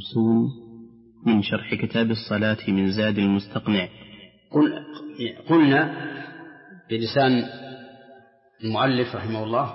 سوم من شرح كتاب الصلاة من زاد المستقنع. قلنا بلسان المؤلف رحمه الله،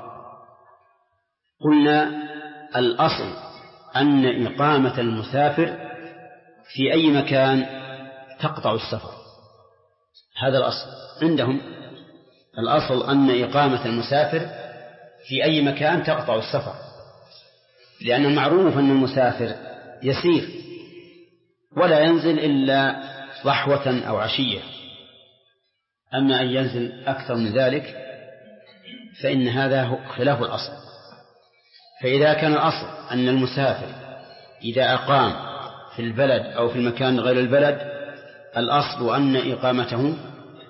قلنا الأصل أن إقامة المسافر في أي مكان تقطع السفر. هذا الأصل عندهم، الأصل أن إقامة المسافر في أي مكان تقطع السفر، لأن المعروف أن المسافر يسير ولا ينزل إلا ضحوة أو عشية، أما أن ينزل أكثر من ذلك فإن هذا خلاف الأصل. فإذا كان الأصل أن المسافر إذا أقام في البلد أو في المكان غير البلد الأصل أن إقامته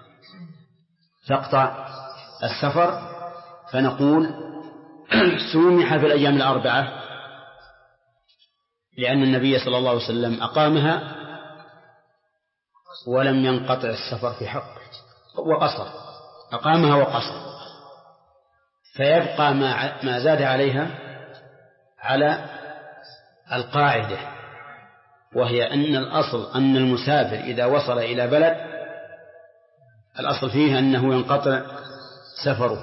تقطع السفر، فنقول سومح في الأيام الأربعة لأن النبي صلى الله عليه وسلم أقامها ولم ينقطع السفر في حقه وقصر، أقامها وقصر، فيبقى ما زاد عليها على القاعدة، وهي أن الأصل أن المسافر إذا وصل إلى بلد الأصل فيه أنه ينقطع سفره،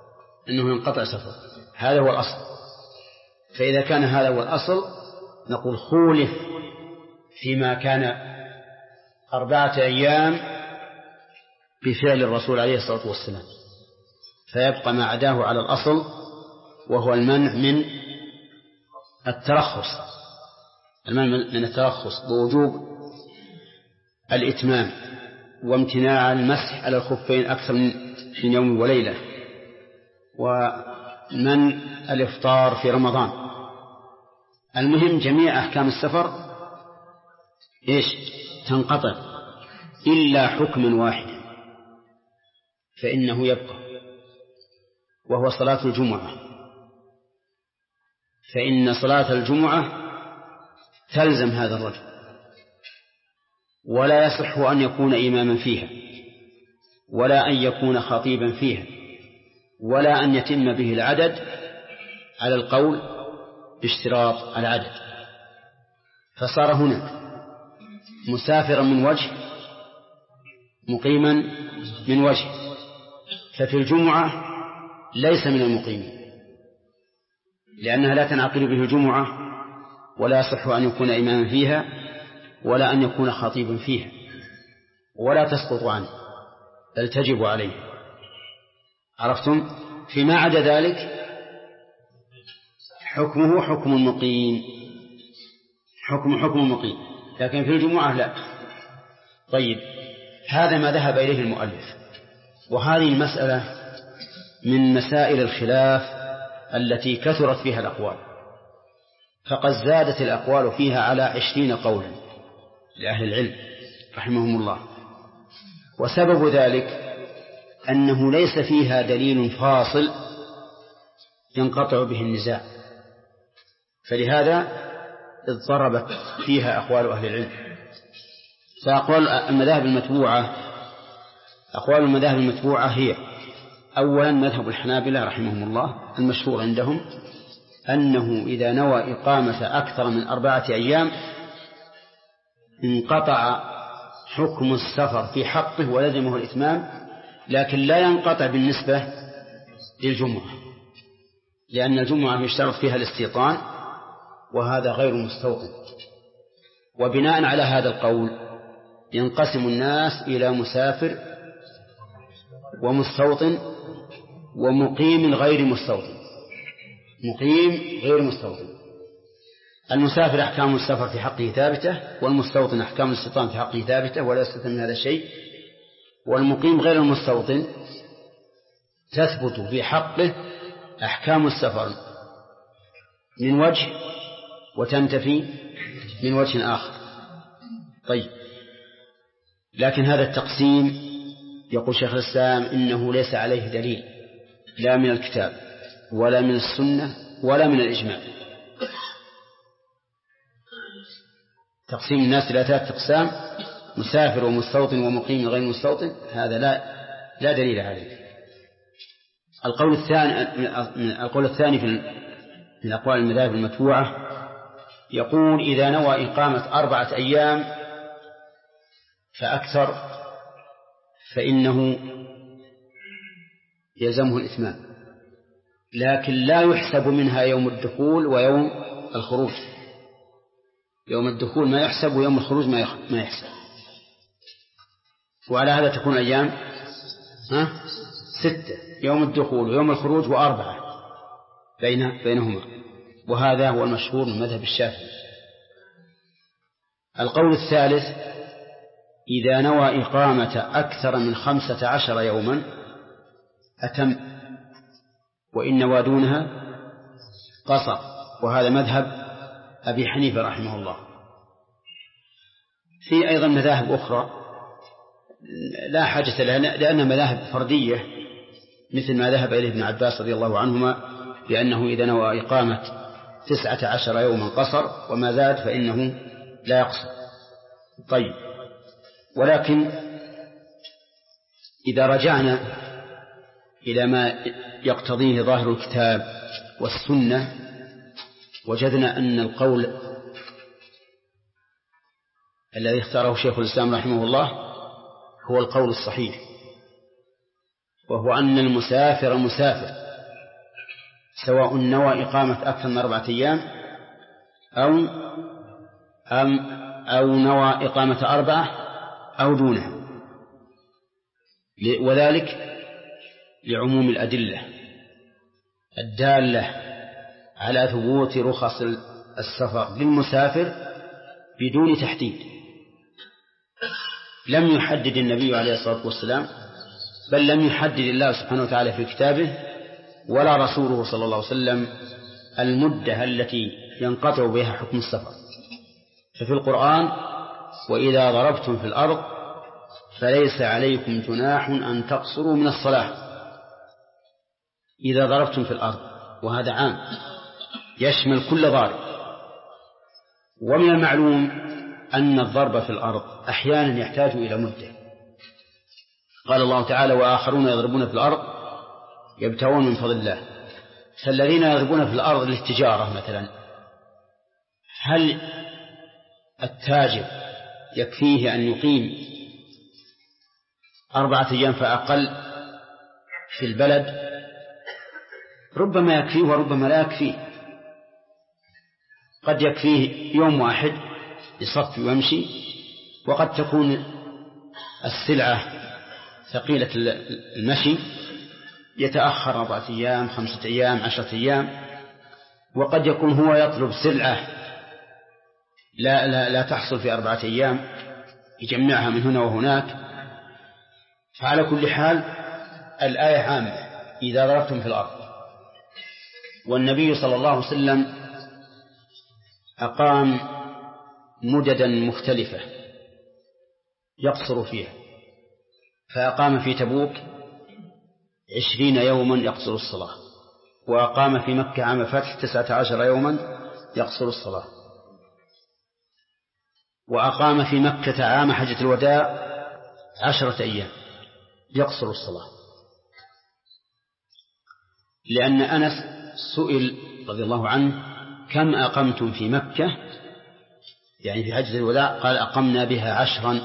هذا هو الأصل. فإذا كان هذا هو الأصل نقول خولف فيما كان 4 أيام بفعل الرسول عليه الصلاة والسلام، فيبقى ما عداه على الأصل وهو المنع من الترخص بوجوب الإتمام وامتناع المسح على الخفين أكثر من يوم وليلة، ومن الإفطار في رمضان. المهم جميع أحكام السفر تنقطع إلا حكم واحد فإنه يبقى، وهو صلاة الجمعة، فإن صلاة الجمعة تلزم هذا الرجل ولا يصح أن يكون إماما فيها ولا أن يكون خطيبا فيها ولا أن يتم به العدد على القول باشتراط العدد، فصار هنا مسافرا من وجه مقيما من وجه، ففي الجمعة ليس من المقيمين لأنها لا تنعقد به الجمعة ولا يصح أن يكون إماما فيها ولا أن يكون خطيبا فيها ولا تسقط عنه بل تجب عليه. عرفتم؟ فيما عدا ذلك حكمه حكم المقيم، حكم المقيم، لكن في الجمعة لا. طيب، هذا ما ذهب إليه المؤلف، وهذه المسألة من مسائل الخلاف التي كثرت فيها الأقوال، فقد زادت الأقوال فيها على 20 قولا لأهل العلم رحمهم الله، وسبب ذلك أنه ليس فيها دليل فاصل ينقطع به النزاع، فلهذا اضطربت فيها أقوال أهل العلم. فأقوال المذاهب المتبوعة هي: أولا مذهب الحنابلة رحمهم الله المشهور عندهم أنه إذا نوى إقامة أكثر من 4 أيام انقطع حكم السفر في حقه ولزمه الإتمام، لكن لا ينقطع بالنسبة للجمعة، لأن الجمعة يشترط فيها الاستيطان وهذا غير مستوطن. وبناء على هذا القول ينقسم الناس إلى مسافر ومستوطن ومقيم غير مستوطن. المسافر أحكام السفر في حقه ثابتة، والمستوطن أحكام الاستيطان في حقه ثابتة ولا يستثنى من هذا الشيء، والمقيم غير المستوطن تثبت في حقه أحكام السفر من وجه وتنتفي من وجه آخر. طيب، لكن هذا التقسيم يقول شيخ الإسلام إنه ليس عليه دليل لا من الكتاب ولا من السنة ولا من الإجماع. تقسيم الناس إلى 3 أقسام: مسافر ومستوطن ومقيم غير مستوطن، هذا لا دليل عليه. القول الثاني من أقوال المذاهب المتبوعة يقول إذا نوى إقامة 4 أيام فأكثر فإنه يلزمه الإتمام، لكن لا يحسب منها يوم الدخول ويوم الخروج. يوم الدخول ما يحسب ويوم الخروج ما يحسب. وعلى هذا تكون أيام 6 يوم الدخول ويوم الخروج و4 بينهما، وهذا هو المشهور من مذهب الشافعي. القول الثالث إذا نوى إقامة أكثر من 15 يوما أتم، وإن نوى دونها قصر، وهذا مذهب أبي حنيفة رحمه الله. في أيضا مذاهب أخرى لا حاجة لها لأنها مذاهب فردية، مثل ما ذهب إليه ابن عباس رضي الله عنهما بأنه إذا نوى إقامة 19 يوما قصر، وما زاد فإنه لا يقصر. طيب، ولكن إذا رجعنا إلى ما يقتضيه ظاهر الكتاب والسنة وجدنا أن القول الذي اختاره شيخ الإسلام رحمه الله هو القول الصحيح، وهو أن المسافر مسافر سواء نوى إقامة أكثر من 4 أيام أو نوى إقامة 4 أو دونها، وذلك لعموم الأدلة الدالة على ثبوت رخص السفر للمسافر بدون تحديد. لم يحدد النبي عليه الصلاة والسلام، بل لم يحدد الله سبحانه وتعالى في كتابه ولا رسوله صلى الله عليه وسلم المدة التي ينقطع بها حكم السفر. ففي القرآن وإذا ضربتم في الأرض فليس عليكم جناح أن تقصروا من الصلاة. إذا ضربتم في الأرض، وهذا عام يشمل كل ضارب. ومن المعلوم أن الضرب في الأرض أحيانا يحتاج إلى مدة. قال الله تعالى وآخرون يضربون في الأرض يبتغون من فضل الله. فالذين يضربون في الأرض للتجارة مثلا، هل التاجر يكفيه أن يقيم 4 أيام فأقل في البلد؟ ربما يكفيه وربما لا يكفيه. قد يكفيه يوم واحد يصف ويمشي، وقد تكون السلعة ثقيلة المشي يتأخر 4 أيام 5 أيام 10 أيام، وقد يكون هو يطلب سلعة لا تحصل في 4 أيام يجمعها من هنا وهناك. فعلى كل حال الآية عامة إذا ضربتم في الأرض. والنبي صلى الله عليه وسلم أقام مددا مختلفة يقصر فيها، فأقام في تبوك 20 يوما يقصر الصلاة، وأقام في مكة عام فتح 19 يوما يقصر الصلاة، وأقام في مكة عام حجة الوداع 10 أيام يقصر الصلاة. لأن أنس سئل رضي الله عنه كم أقمتم في مكة يعني في حجة الوداع؟ قال أقمنا بها 10،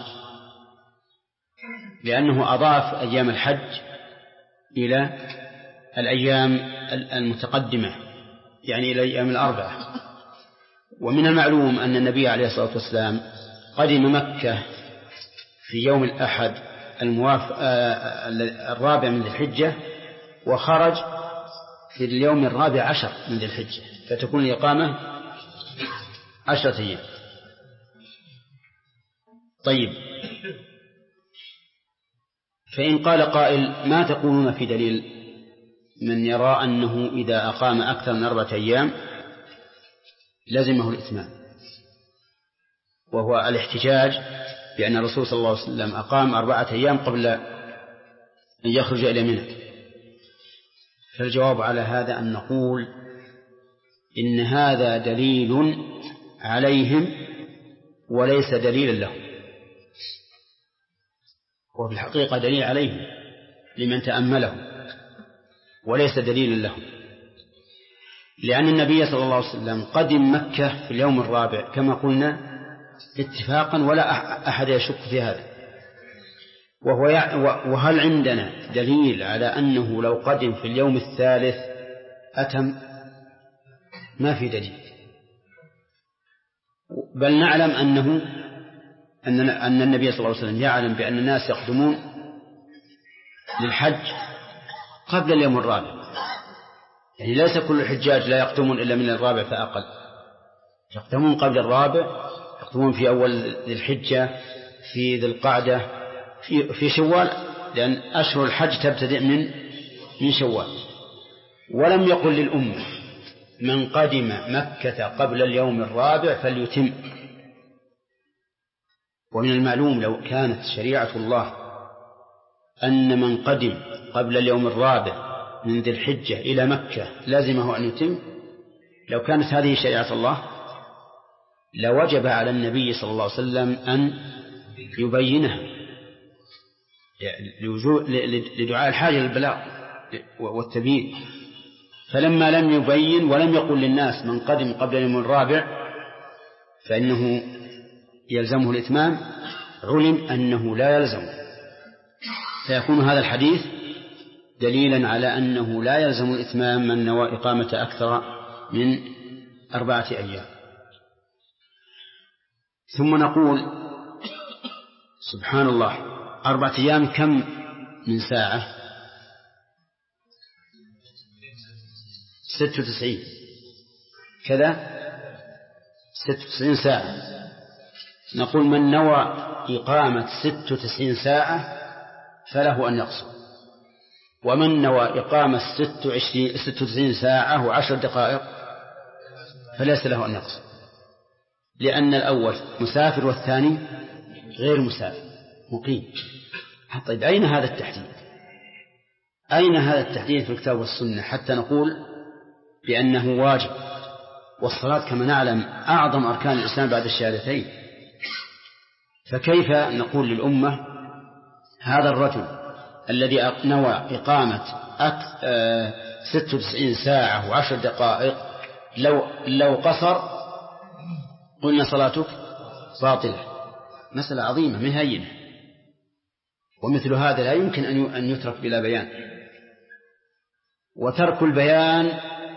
لأنه أضاف أيام الحج إلى الأيام المتقدمة، يعني إلى أيام 4. ومن المعلوم أن النبي عليه الصلاة والسلام قدم مكة في يوم الأحد الرابع من ذي الحجة، وخرج في اليوم 14 من ذي الحجة، فتكون الإقامة 10 أيام. طيب، فإن قال قائل ما تقولون في دليل من يرى أنه إذا أقام أكثر من 4 أيام لزمه الإتمام؟ وهو الاحتجاج بأن الرسول صلى الله عليه وسلم أقام 4 أيام قبل أن يخرج إلى منى. فالجواب على هذا أن نقول إن هذا دليل عليهم وليس دليلا لهم، وفي الحقيقة دليل عليهم لمن تأمله وليس دليلا لهم. لأن النبي صلى الله عليه وسلم قدم مكة في اليوم الرابع كما قلنا اتفاقا، ولا أحد يشك في هذا. وهل عندنا دليل على أنه لو قدم في اليوم الثالث أتم؟ ما في دليل، بل نعلم أن النبي صلى الله عليه وسلم يعلم بأن الناس يقدمون للحج قبل اليوم الرابع، يعني ليس كل الحجاج لا يقدمون إلا من الرابع فأقل، يقدمون قبل الرابع، يقدمون في أول ذي الحجة، في ذي القعدة، في شوال، لأن أشهر الحج تبتدئ من شوال. ولم يقل للأمة من قدم مكة قبل اليوم الرابع فليتم. ومن المعلوم لو كانت شريعة الله أن من قدم قبل اليوم الرابع من ذي الحجة إلى مكة لازمه أن يتم، لو كانت هذه شريعة الله لوجب على النبي صلى الله عليه وسلم أن يبينها لدعاء الحاجة للبلاغ والتبيين. فلما لم يبين ولم يقل للناس من قدم قبل اليوم الرابع فإنه يلزمه الإتمام، علم أنه لا يلزم، فيكون هذا الحديث دليلا على أنه لا يلزم الإتمام من نوى إقامة أكثر من 4 أيام. ثم نقول سبحان الله، 4 أيام كم من ساعة؟ 96 كذا، 96 ساعة. نقول من نوى إقامة 96 ساعة فله أن يقصر، ومن نوى إقامة 96 ساعة و10 دقائق فليس له أن يقصر، لأن الأول مسافر والثاني غير مسافر مقيم. طيب أين هذا التحديد؟ أين هذا التحديد في الكتاب والسنة حتى نقول بأنه واجب؟ والصلاة كما نعلم أعظم أركان الإسلام بعد الشهادتين، فكيف نقول للأمة هذا الرجل الذي نوى إقامة 96 ساعة و10 دقائق لو قصر قلنا صلاتك باطلة؟ مسألة عظيمة من هينة، ومثل هذا لا يمكن أن يترك بلا بيان. وترك البيان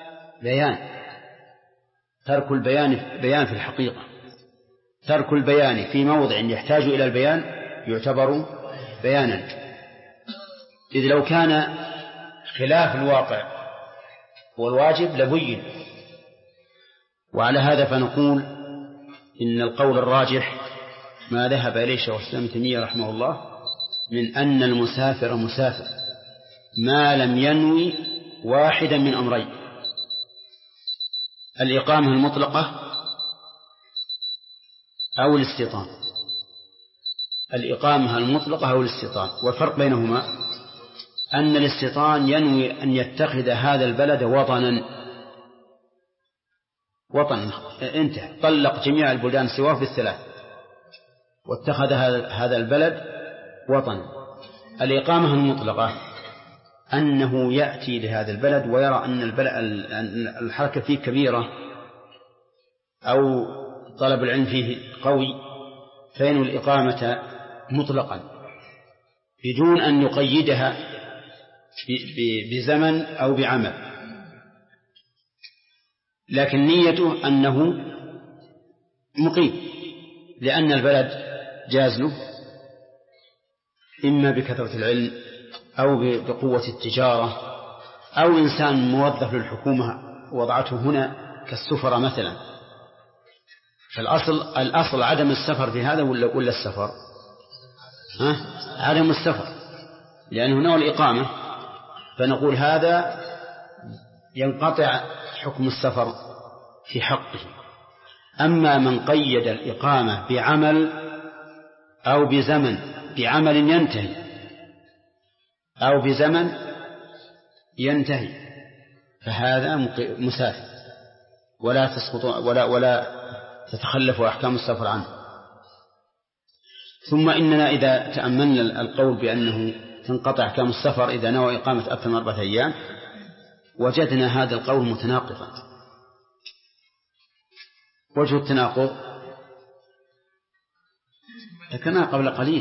ترك البيان بيان في الحقيقة، ترك البيان في موضع يحتاج إلى البيان يعتبر بيانا، إذ لو كان خلاف الواقع والواجب لبين. وعلى هذا فنقول إن القول الراجح ما ذهب إليه شيخ الإسلام ابن تيمية رحمه الله من أن المسافر مسافر ما لم ينوي واحدا من أمرين: الإقامة المطلقة أو الاستيطان. الإقامة المطلقة أو الاستيطان، والفرق بينهما أن الاستيطان ينوي أن يتخذ هذا البلد وطنا انتهى، طلق جميع البلدان سواه بالثلاث واتخذ هذا البلد وطنا. الإقامة المطلقة أنه يأتي لهذا البلد ويرى أن الحركة فيه كبيرة أو طلب العلم فيه قوي فينوي الإقامة مطلقا بدون أن يقيدها بزمن أو بعمل، لكن نيته أنه مقيم، لأن البلد جاز له إما بكثرة العلم أو بقوة التجارة أو إنسان موظف للحكومة وضعته هنا كالسفرة مثلا. فالأصل عدم السفر في هذا ولا السفر؟ عدم السفر، لأنه نوى الإقامة، فنقول هذا ينقطع حكم السفر في حقه. أما من قيد الإقامة بعمل أو بزمن، بعمل ينتهي أو بزمن ينتهي، فهذا مسافر ولا تسقط ولا تتخلف أحكام السفر عنه. ثم إننا إذا تأملنا القول بأنه تنقطع أحكام السفر إذا نوى إقامة أكثر من 4 أيام، وجدنا هذا القول متناقضا. وجه التناقض ذكرنا قبل قليل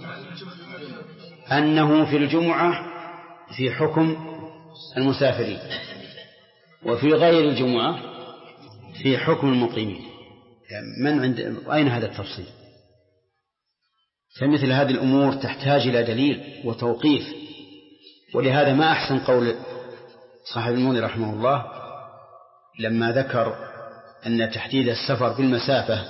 أنه في الجمعة في حكم المسافرين، وفي غير الجمعة في حكم المقيمين. أين هذا التفصيل؟ فمثل هذه الأمور تحتاج إلى دليل وتوقيف. ولهذا ما أحسن قول صاحب المنذر رحمه الله لما ذكر أن تحديد السفر بالمسافة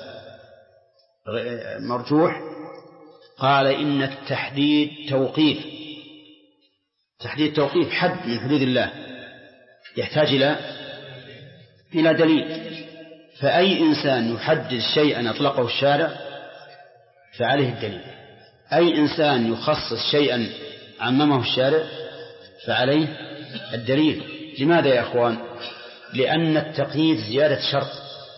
مرجوح، قال إن التحديد توقيف، تحديد توقيف حد من حدود الله يحتاج إلى دليل. فأي إنسان يحدد شيئا أطلقه الشارع فعليه الدليل، أي إنسان يخصص شيئا عممه الشارع فعليه الدليل. لماذا يا أخوان؟ لأن التقييد زيادة شرط،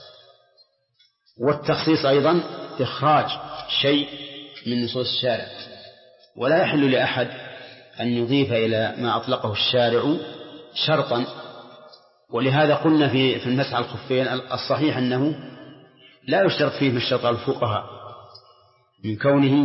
والتخصيص أيضا إخراج شيء من نصوص الشارع، ولا يحل لأحد أن يضيف إلى ما أطلقه الشارع شرطا. ولهذا قلنا في المسح على الخفين الصحيح أنه لا يشترط فيه من شرط الفقهاء من كونه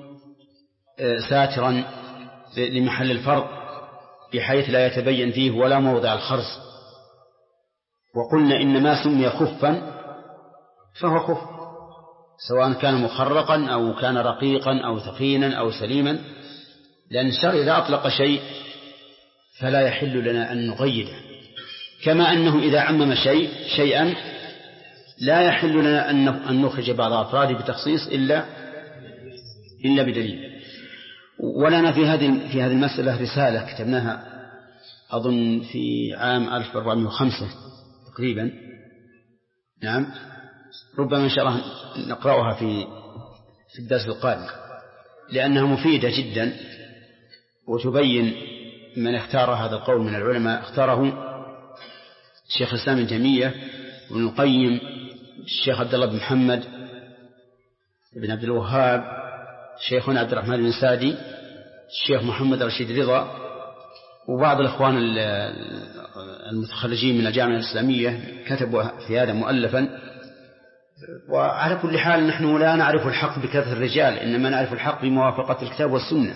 ساترا لمحل الفرض بحيث لا يتبين فيه ولا موضع الخرز. وقلنا إن ما سمي خفا فهو خف، سواء كان مخرقا أو كان رقيقا أو ثقينا أو سليما، لأن الشرع إذا أطلق شيء فلا يحل لنا أن نقيده، كما أنه إذا عمم شيئا لا يحل لنا أن نخرج بعض أفراده بتخصيص إلا بدليل. ولنا في هذه المسألة رسالة كتبناها أظن في عام 1405 تقريبا، نعم، ربما إن شاء الله نقرأها في الدرس القادم، لأنها مفيدة جدا وتبين من اختار هذا القول من العلماء. اختاره الشيخ الإسلام ابن تيمية وابن القيم، الشيخ عبد الله بن محمد بن عبد الوهاب، شيخنا عبد الرحمن بن سعدي، الشيخ محمد رشيد رضا، وبعض الإخوان المتخرجين من الجامعة الإسلامية كتبوا في هذا مؤلفا. وعلى كل حال نحن لا نعرف الحق بكثرة الرجال، إنما نعرف الحق بموافقة الكتاب والسنة.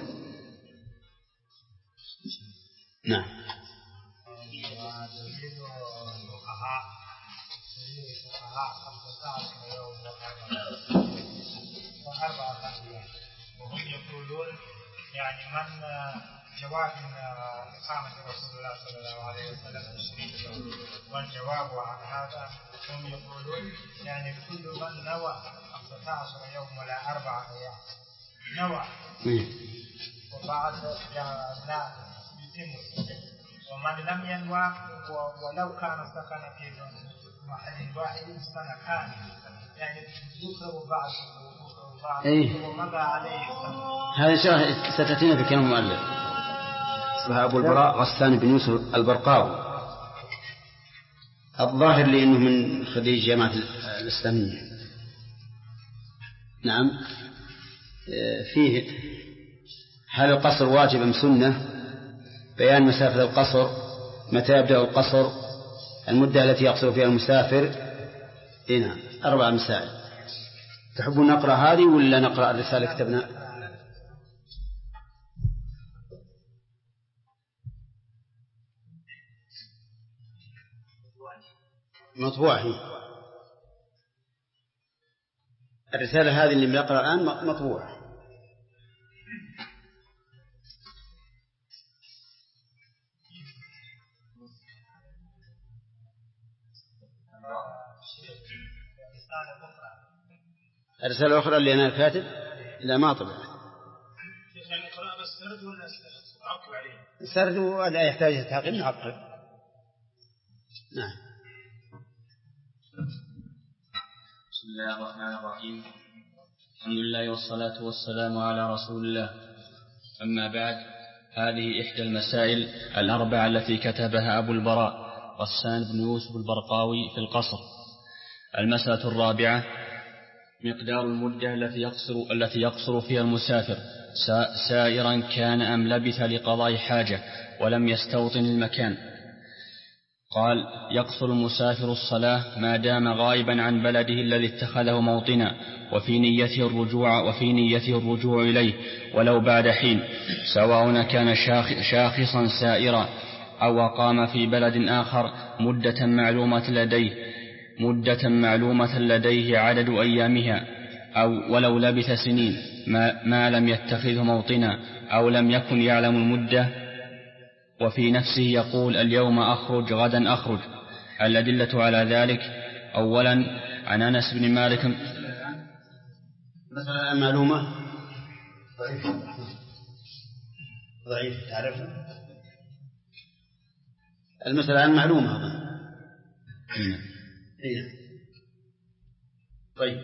نعم. وهم يقولون يعني من جواب من إقامة رسول الله صلى الله عليه وسلم 20 يوم، والجواب عن هذا هم يقولون يعني كل من نوى 15 يوم ولا 4 أيام نوى وبعد لا يتم، ومن لم ينوى ولو كان سكن في محل واحد سنة كاملة يعني يكره بعض ومضى عليه. هذا ستأتينا في كلام المؤلف اسمه أبو البراء غسان بن يوسف البرقاوي، الظاهر لي أنه من خريج جامعة الإسلامية. نعم. فيه هل القصر واجب أم سنة؟ بيان مسافة القصر، متى يبدأ القصر، المدة التي يقصر فيها المسافر. نعم، 4 مسائل. تحبون نقرأ هذه ولا نقرأ الرسالة كتبنا؟ مطبوعة. الرسالة هذه اللي بنقرأ الآن مطبوعة. الرسالة الأخرى اللي أنا كاتب لا ما طبع. السرد ولا يحتاج تحقيق نعقب. نعم. بسم الله الرحمن الرحيم. الحمد لله والصلاة والسلام على رسول الله. أما بعد، هذه إحدى المسائل 4 التي كتبها أبو البراء غسان بن يوسف البرقاوي في القصر. المسألة 4: مقدار المدة التي يقصر فيها المسافر، سائرا كان أم لبث لقضاء حاجة ولم يستوطن المكان. قال: يقصر المسافر الصلاة ما دام غائبا عن بلده الذي اتخذه موطنا وفي نيته الرجوع إليه ولو بعد حين، سواء كان شاخصا سائرا أو أقام في بلد آخر مدة معلومة لديه عدد أيامها، أو ولو لبث سنين ما لم يتخذه موطنا أو لم يكن يعلم المدة، وفي نفسه يقول: اليوم أخرج غدا أخرج. الأدلة على ذلك: أولا عن أنس بن مالك. مثلا المعلومة ضعيف تعرف المسألة المعلومة طيب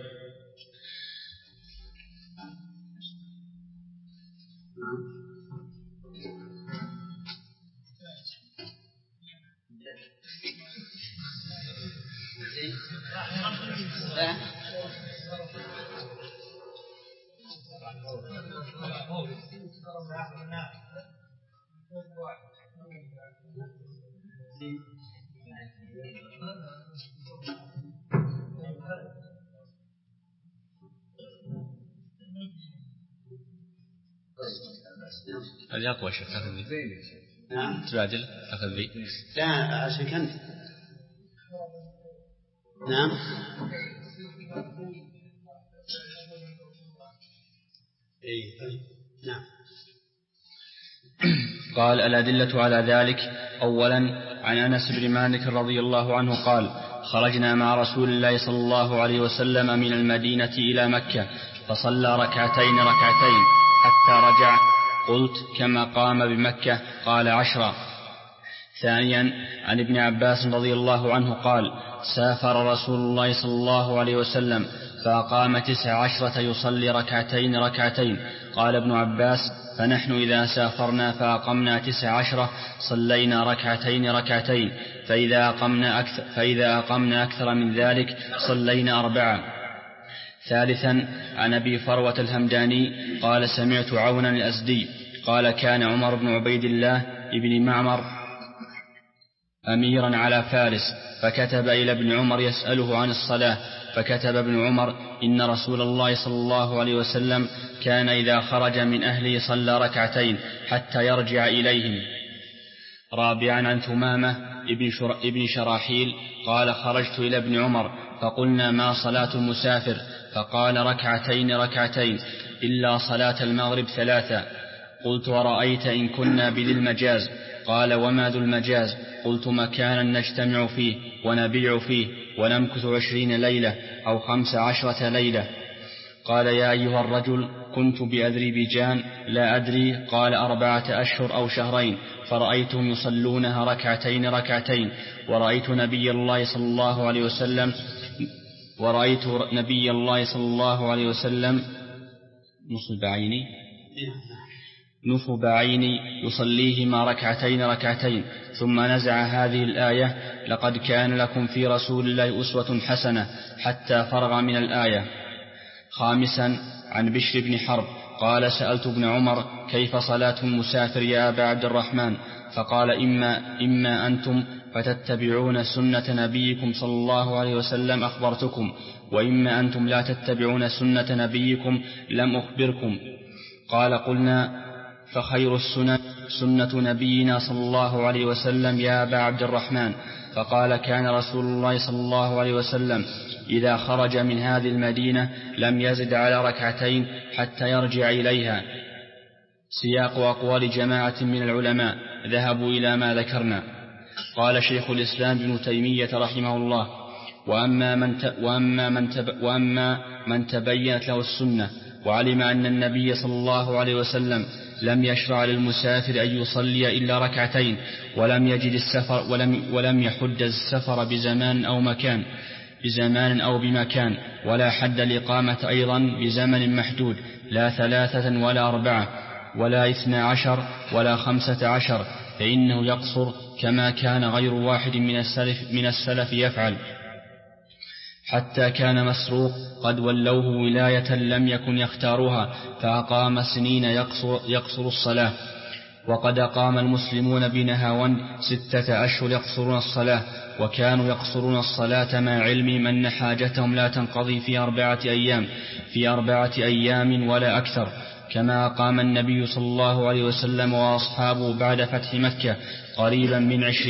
هذه أقوى شيء تأخذ ذي. نعم تبادل تأخذ ذي. لا عشان كنت. نعم نعم. قال: الأدلة على ذلك: أولا عن أنس بن مالك رضي الله عنه قال: خرجنا مع رسول الله صلى الله عليه وسلم من المدينة إلى مكة فصلى ركعتين حتى رجع. قلت: كما قام بمكة؟ قال: 10. ثانيا عن ابن عباس رضي الله عنه قال: سافر رسول الله صلى الله عليه وسلم فأقام 19 يصلي ركعتين. قال ابن عباس: فنحن إذا سافرنا فأقمنا 19 صلينا ركعتين، فإذا أقمنا أكثر من ذلك صلينا 4. ثالثا عن أبي فروة الهمداني قال: سمعت عونا الأزدي قال: كان عمر بن عبيد الله ابن معمر أميرا على فارس، فكتب إلى ابن عمر يسأله عن الصلاة، فكتب ابن عمر: إن رسول الله صلى الله عليه وسلم كان إذا خرج من أهله صلى ركعتين حتى يرجع إليهم. رابعا عن ثمامة ابن شراحيل قال: خرجت إلى ابن عمر فقلنا: ما صلاة المسافر؟ فقال: ركعتين إلا صلاة المغرب 3. قلت: ورأيت إن كنا بذي المجاز؟ قال: وما ذو المجاز؟ قلت: مكانا نجتمع فيه ونبيع فيه ونمكث 20 ليلة أو 15 ليلة. قال: يا أيها الرجل، كنت بأذربيجان لا أدري. قال: 4 أشهر أو شهرين، فرأيتهم يصلونها ركعتين، ورأيت نبي الله صلى الله عليه وسلم نصب عيني يصليهما ركعتين. ثم نزع هذه الآية: لقد كان لكم في رسول الله أسوة حسنة، حتى فرغ من الآية. خامسا عن بشر بن حرب قال: سألت ابن عمر: كيف صلاة المسافر يا أبا عبد الرحمن؟ فقال: إما أنتم فتتبعون سنة نبيكم صلى الله عليه وسلم أخبرتكم، وإما أنتم لا تتبعون سنة نبيكم لم أخبركم. قال: قلنا: فخير السنن سنة نبينا صلى الله عليه وسلم يا أبا عبد الرحمن. فقال: كان رسول الله صلى الله عليه وسلم إذا خرج من هذه المدينة لم يزد على ركعتين حتى يرجع إليها. سياق أقوال جماعة من العلماء ذهبوا إلى ما ذكرنا. قال شيخ الإسلام ابن تيمية رحمه الله: وأما من تبينت له السنة وعلم أن النبي صلى الله عليه وسلم لم يشرع للمسافر أن يصلي إلا ركعتين، ولم يحد السفر بزمان أو بمكان، ولا حد الإقامة أيضا بزمن محدود، لا 3 ولا 4 ولا 12 ولا 15، فإنه يقصر كما كان غير واحد من السلف يفعل، حتى كان مسروق قد ولوه ولاية لم يكن يختارها، فأقام سنين يقصر الصلاة. وقد أقام المسلمون بنهاوند 6 أشهر يقصرون الصلاة، وكانوا يقصرون الصلاة مع علمهم أن حاجتهم لا تنقضي في 4 أيام ولا أكثر، كما أقام النبي صلى الله عليه وسلم وأصحابه بعد فتح مكة قريبا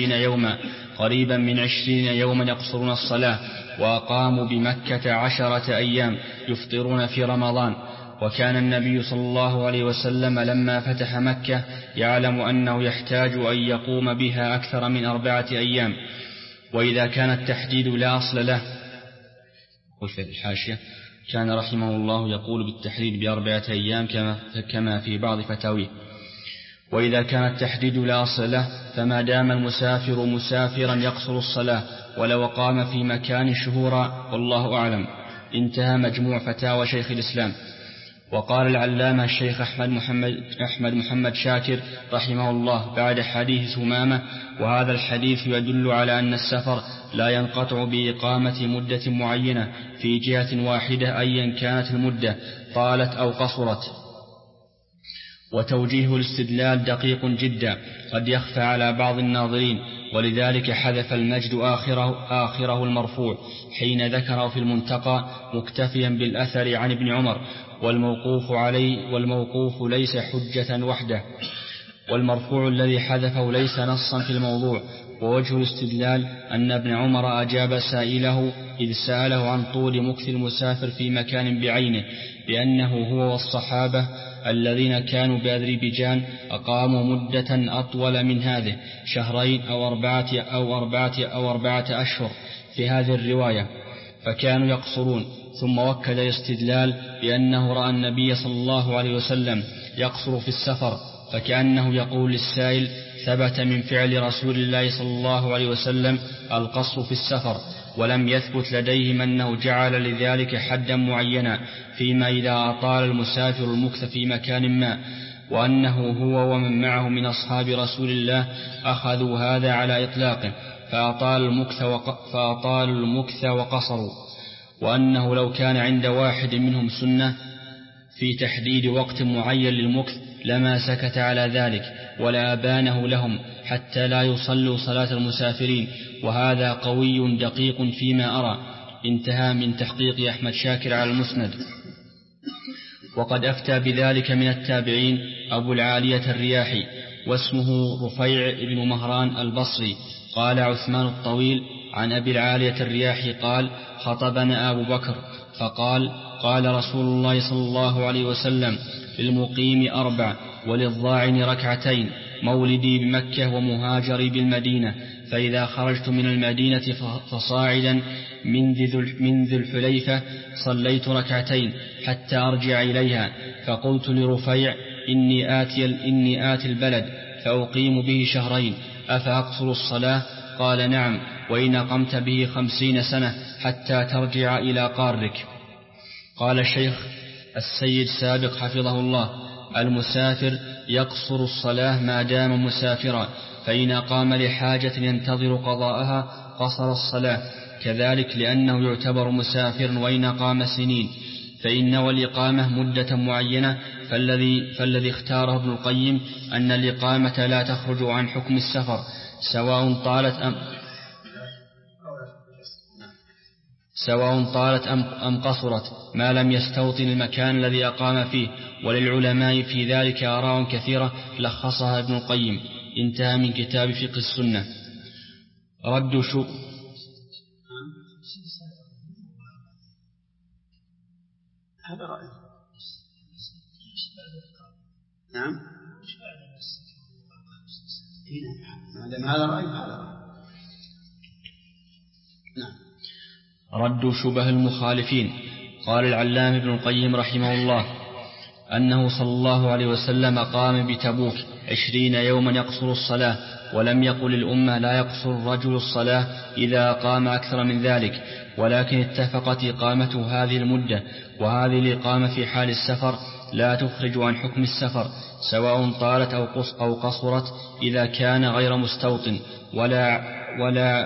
من 20 يوما يقصرون الصلاة، وأقاموا بمكة 10 أيام يفطرون في رمضان. وكان النبي صلى الله عليه وسلم لما فتح مكة يعلم أنه يحتاج أن يقوم بها أكثر من 4 أيام، وإذا كان التحديد لا أصل له، وفي الحاشية كان رحمه الله يقول بالتحديد ب4 أيام كما في بعض فتاويه. وإذا كان التحديد لا أصل له فما دام المسافر مسافرا يقصر الصلاة ولو قام في مكان شهورا، والله أعلم. انتهى مجموع فتاوى شيخ الإسلام. وقال العلامة الشيخ أحمد محمد شاكر رحمه الله بعد حديث ثمامة: وهذا الحديث يدل على أن السفر لا ينقطع بإقامة مدة معينة في جهة واحدة أيا كانت المدة طالت أو قصرت. وتوجيه الاستدلال دقيق جدا قد يخفى على بعض الناظرين، ولذلك حذف المجد آخره المرفوع حين ذكره في المنتقى مكتفيا بالأثر عن ابن عمر، والموقوف ليس حجة وحده، والمرفوع الذي حذفه ليس نصا في الموضوع. ووجه الاستدلال أن ابن عمر أجاب سائله إذ سأله عن طول مكث المسافر في مكان بعينه بأنه هو والصحابة الذين كانوا بأذربيجان أقاموا مدة أطول من هذه 2 أو 4 أشهر في هذه الرواية، فكانوا يقصرون. ثم وكل الاستدلال بأنه رأى النبي صلى الله عليه وسلم يقصر في السفر، فكأنه يقول للسائل: ثبت من فعل رسول الله صلى الله عليه وسلم القصر في السفر، ولم يثبت لديهم أنه جعل لذلك حدا معينا، فيما إذا أطال المسافر المكث في مكان ما، وأنه هو ومن معه من أصحاب رسول الله أخذوا هذا على إطلاقه فأطالوا المكث وقصروا، وأنه لو كان عند واحد منهم سنة في تحديد وقت معين للمكث لما سكت على ذلك ولا أبانه لهم حتى لا يصلوا صلاة المسافرين، وهذا قوي دقيق فيما أرى. انتهى من تحقيق أحمد شاكر على المسند. وقد أفتى بذلك من التابعين أبو العالية الرياحي، واسمه رفيع بن مهران البصري. قال عثمان الطويل عن أبي العالية الرياحي قال: خطبنا أبو بكر فقال: قال رسول الله صلى الله عليه وسلم: للمقيم 4 وللضاعن 2 مولدي بمكة ومهاجري بالمدينة، فإذا خرجت من المدينة فصاعدا من ذي الحليفة صليت 2 حتى أرجع إليها. فقلت لرفيع: إني آتي البلد فأقيم به 2 شهرين، أفأقصر الصلاة؟ قال: نعم، وإن قمت به 50 سنة حتى ترجع إلى قارك. قال الشيخ السيد سابق حفظه الله: المسافر يقصر الصلاة ما دام مسافرا، فإن قام لحاجة ينتظر قضاءها قصر الصلاة، كذلك لأنه يعتبر مسافر وإن قام سنين، فإن والإقامة مدة معينة، فالذي اختاره ابن القيم أن الإقامة لا تخرج عن حكم السفر سواء طالت أم قصرت ما لم يستوطن المكان الذي أقام فيه. وللعلماء في ذلك آراء كثيرة لخصها ابن القيم. انتهى من كتاب فقه السنة. رد شو هذا رأي. نعم، هذا رأي. نعم. رد شبه المخالفين. قال العلامة ابن القيم رحمه الله أنه صلى الله عليه وسلم قام بتبوك 20 يوما يقصر الصلاة، ولم يقل الأمة لا يقصر الرجل الصلاة إذا قام أكثر من ذلك، ولكن اتفقت إقامته هذه المدة، وهذه الإقامة في حال السفر لا تخرج عن حكم السفر سواء طالت أو قصرت إذا كان غير مستوطن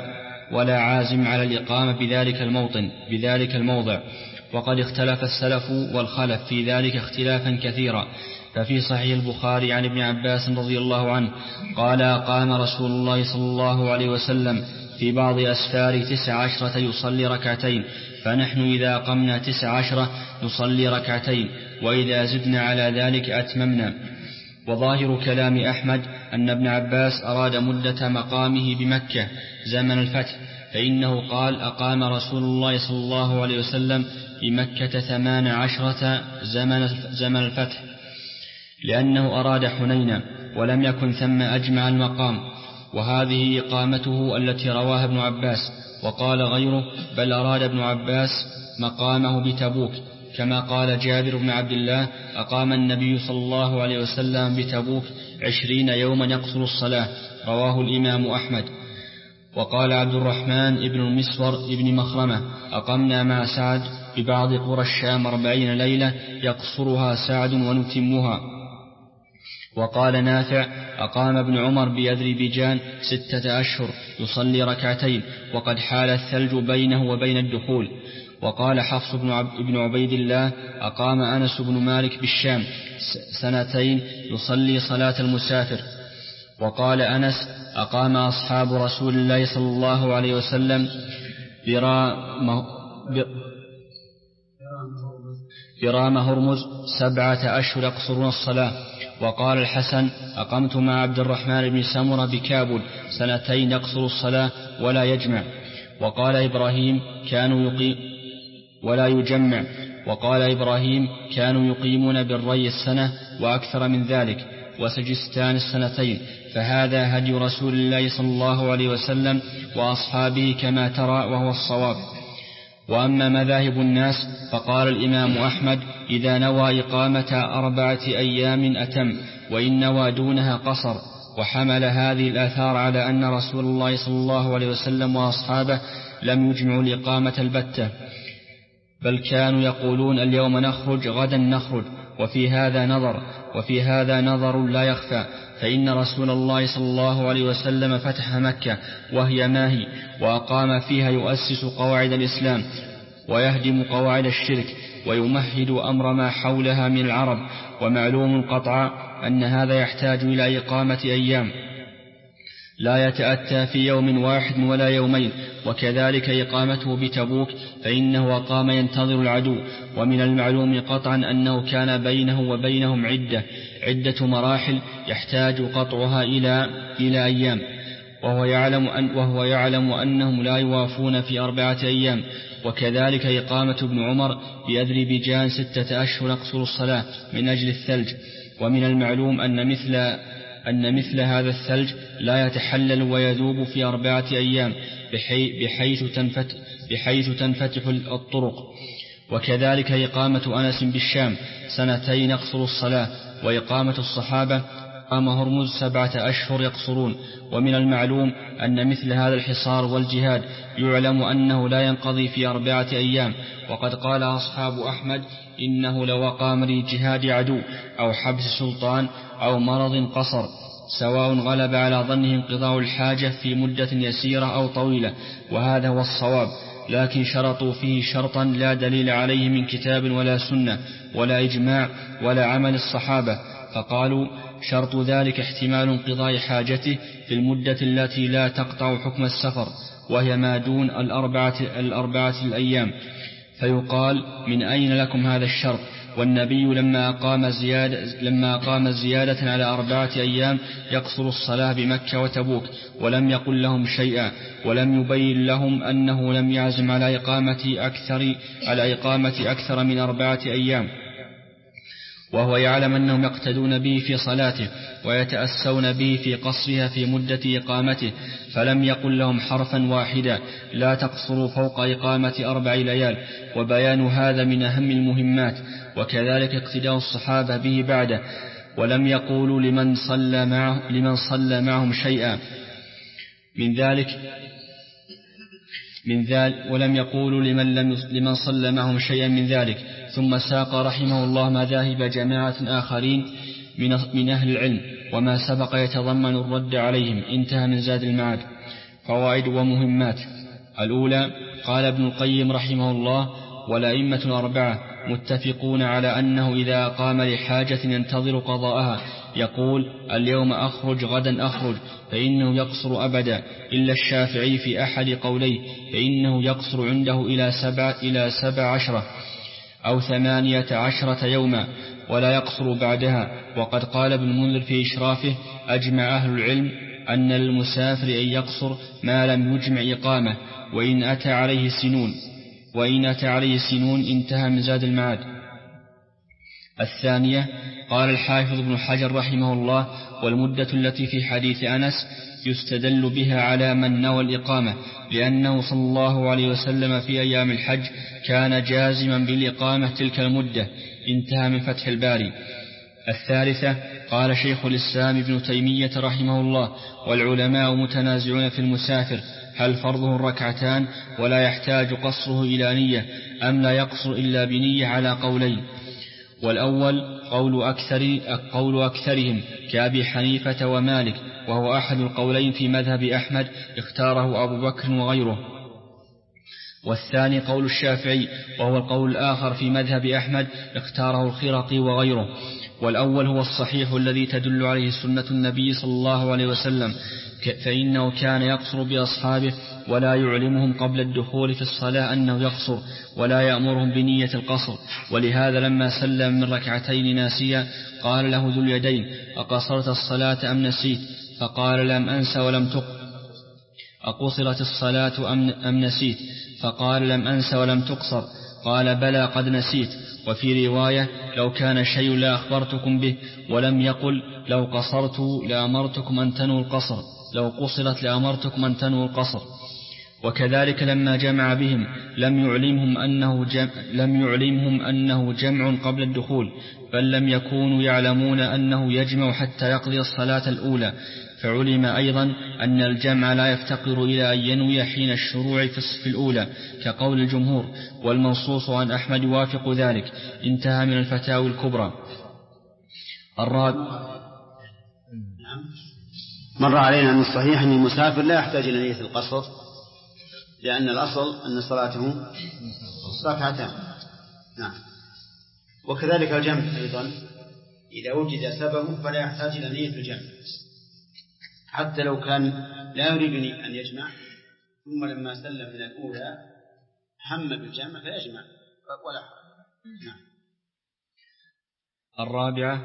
ولا عازم على الإقامة بذلك الموضع. وقد اختلف السلف والخلف في ذلك اختلافا كثيرا. ففي صحيح البخاري عن ابن عباس رضي الله عنه قال أقام رسول الله صلى الله عليه وسلم في بعض أسفار 19 يصلي ركعتين، فنحن إذا قمنا 19 نصلي ركعتين، وإذا زدنا على ذلك أتممنا. وظاهر كلام أحمد أن ابن عباس أراد مدة مقامه بمكة زمن الفتح، فإنه قال أقام رسول الله صلى الله عليه وسلم بمكة 18 زمن الفتح، لأنه أراد حنينا ولم يكن ثم أجمع المقام. وهذه إقامته التي رواها ابن عباس. وقال غيره بل أراد ابن عباس مقامه بتبوك، كما قال جابر بن عبد الله أقام النبي صلى الله عليه وسلم بتبوك 20 يوما يقصر الصلاة، رواه الإمام أحمد. وقال عبد الرحمن ابن المسور ابن مخرمة أقمنا مع سعد ببعض قرى الشام 40 ليلة يقصرها سعد ونتمها. وقال نافع أقام ابن عمر بأذربيجان 6 أشهر يصلي ركعتين، وقد حال الثلج بينه وبين الدخول. وقال حفص بن عبيد الله أقام أنس بن مالك بالشام 2 يصلي صلاة المسافر. وقال أنس أقام أصحاب رسول الله صلى الله عليه وسلم برام هرمز 7 أشهر يقصرون الصلاة. وقال الحسن أقمت مع عبد الرحمن بن سمرة بكابل 2 يقصر الصلاة ولا يجمع. وقال إبراهيم ولا يجمع. وقال إبراهيم كانوا يقيمون بالري 1 وأكثر من ذلك، وسجستان 2. فهذا هدي رسول الله صلى الله عليه وسلم وأصحابه كما ترى، وهو الصواب. وأما مذاهب الناس فقال الإمام أحمد إذا نوى إقامة 4 أيام أتم، وإن نوى دونها قصر. وحمل هذه الآثار على أن رسول الله صلى الله عليه وسلم وأصحابه لم يجمعوا الإقامة البتة، بل كانوا يقولون اليوم نخرج غدا نخرج. وفي هذا نظر لا يخفى، فإن رسول الله صلى الله عليه وسلم فتح مكة وهي ماهي، وأقام فيها يؤسس قواعد الإسلام ويهدم قواعد الشرك ويمهد أمر ما حولها من العرب. ومعلوم قطعا أن هذا يحتاج إلى إقامة أيام لا يتأتى في يوم واحد ولا يومين. وكذلك إقامته بتبوك فإنه أقام ينتظر العدو. ومن المعلوم قطعا أنه كان بينه وبينهم عدة مراحل يحتاج قطعها إلى أيام، وهو يعلم أنهم لا يوافون في 4 أيام. وكذلك إقامة ابن عمر بأذربيجان 6 أشهر يقصر الصلاة من أجل الثلج. ومن المعلوم أن مثل هذا الثلج لا يتحلل ويذوب في 4 أيام بحيث تنفتح الطرق. وكذلك إقامة أنس بالشام 2 يقصر الصلاة. وإقامة الصحابة أقام هرمز 7 أشهر يقصرون. ومن المعلوم أن مثل هذا الحصار والجهاد يعلم أنه لا ينقضي في 4 أيام. وقد قال أصحاب أحمد إنه لو أقام لجهاد عدو أو حبس سلطان أو مرض قصر، سواء غلب على ظنه انقضاء الحاجة في مدة يسيرة أو طويلة، وهذا هو الصواب. لكن شرطوا فيه شرطا لا دليل عليه من كتاب ولا سنة ولا إجماع ولا عمل الصحابة، فقالوا شرط ذلك احتمال انقضاء حاجته في المدة التي لا تقطع حكم السفر، وهي ما دون 4 الأيام. فيقال من أين لكم هذا الشرط؟ والنبي لما أقام زيادة على 4 أيام يقصر الصلاة بمكة وتبوك ولم يقل لهم شيئا، ولم يبين لهم أنه لم يعزم على إقامة أكثر من 4 أيام، وهو يعلم أنهم يقتدون به في صلاته ويتأسون به في قصرها في مدة إقامته، فلم يقل لهم حرفا واحدا لا تقصروا فوق إقامة 4 ليال. وبيان هذا من أهم المهمات. وكذلك اقتداء الصحابة به بعده، ولم يقولوا لمن صلى معهم شيئا من ذلك ولم يقولوا لمن صلى معهم شيئا من ذلك. ثم ساق رحمه الله مذاهب جماعة آخرين من أهل العلم، وما سبق يتضمن الرد عليهم. انتهى من زاد المعاد. فوائد ومهمات. الأولى: قال ابن القيم رحمه الله: والأئمة الأربعة متفقون على أنه إذا قام لحاجة ينتظر قضاءها يقول: اليوم أخرج غدا أخرج، فإنه يقصر أبدا، إلا الشافعي في أحد قوليه، فإنه يقصر عنده إلى 17 أو 18 يوما، ولا يقصر بعدها. وقد قال ابن المنذر في إشرافه: أجمع أهل العلم أن للمسافر أن يقصر ما لم يجمع إقامة، وإن أتى عليه سنون انتهى من زاد المعاد. الثانية: قال الحافظ ابن حجر رحمه الله: والمدة التي في حديث أنس يستدل بها على من نوى الإقامة، لأنه صلى الله عليه وسلم في أيام الحج كان جازما بالإقامة تلك المدة، انتهى من فتح الباري. الثالثة: قال شيخ الإسلام ابن تيمية رحمه الله: والعلماء متنازعون في المسافر هل فرضه الركعتان ولا يحتاج قصره إلى نية، أم لا يقصر إلا بنية، على قولين. والأول قول أكثرهم كأبي حنيفة ومالك، وهو أحد القولين في مذهب أحمد اختاره أبو بكر وغيره. والثاني قول الشافعي، وهو القول الآخر في مذهب أحمد اختاره الخرقي وغيره. والأول هو الصحيح الذي تدل عليه سنة النبي صلى الله عليه وسلم، فإنه كان يقصر بأصحابه ولا يعلمهم قبل الدخول في الصلاة أنه يقصر، ولا يأمرهم بنية القصر. ولهذا لما سلم من ركعتين ناسيا قال له ذو اليدين: أقصرت الصلاة أم نسيت؟ فقال: لم أنس ولم أقصرت الصلاة أم نسيت؟ فقال: لم أنس ولم تقصر. قال: بلى قد نسيت. وفي رواية: لو كان شيء لا أخبرتكم به. ولم يقل: لو قصرت لأمرتكم أن تنووا القصر، لو قصرت لأمرتكم أن تنووا القصر. وكذلك لما جمع بهم لم يعلمهم أنه جمع قبل الدخول، بل لم يكونوا يعلمون أنه يجمع حتى يقضي الصلاة الأولى. فعلم أيضا أن الجمع لا يفتقر إلى أن ينوي حين الشروع في الأولى كقول الجمهور، والمنصوص عن أحمد يوافق ذلك. انتهى من الفتاوي الكبرى. مر علينا أن الصحيح أن المسافر لا يحتاج إلى نية القصر، لأن الأصل أن صلاته ركعتان. نعم. وكذلك الجمع أيضا إذا وجد سببه فلا يحتاج إلى نية الجمع، حتى لو كان لا يريد أن يجمع، ثم لما سلم من الأولى هم بالجمع فيجمع ولا حرج. نعم. الرابعة: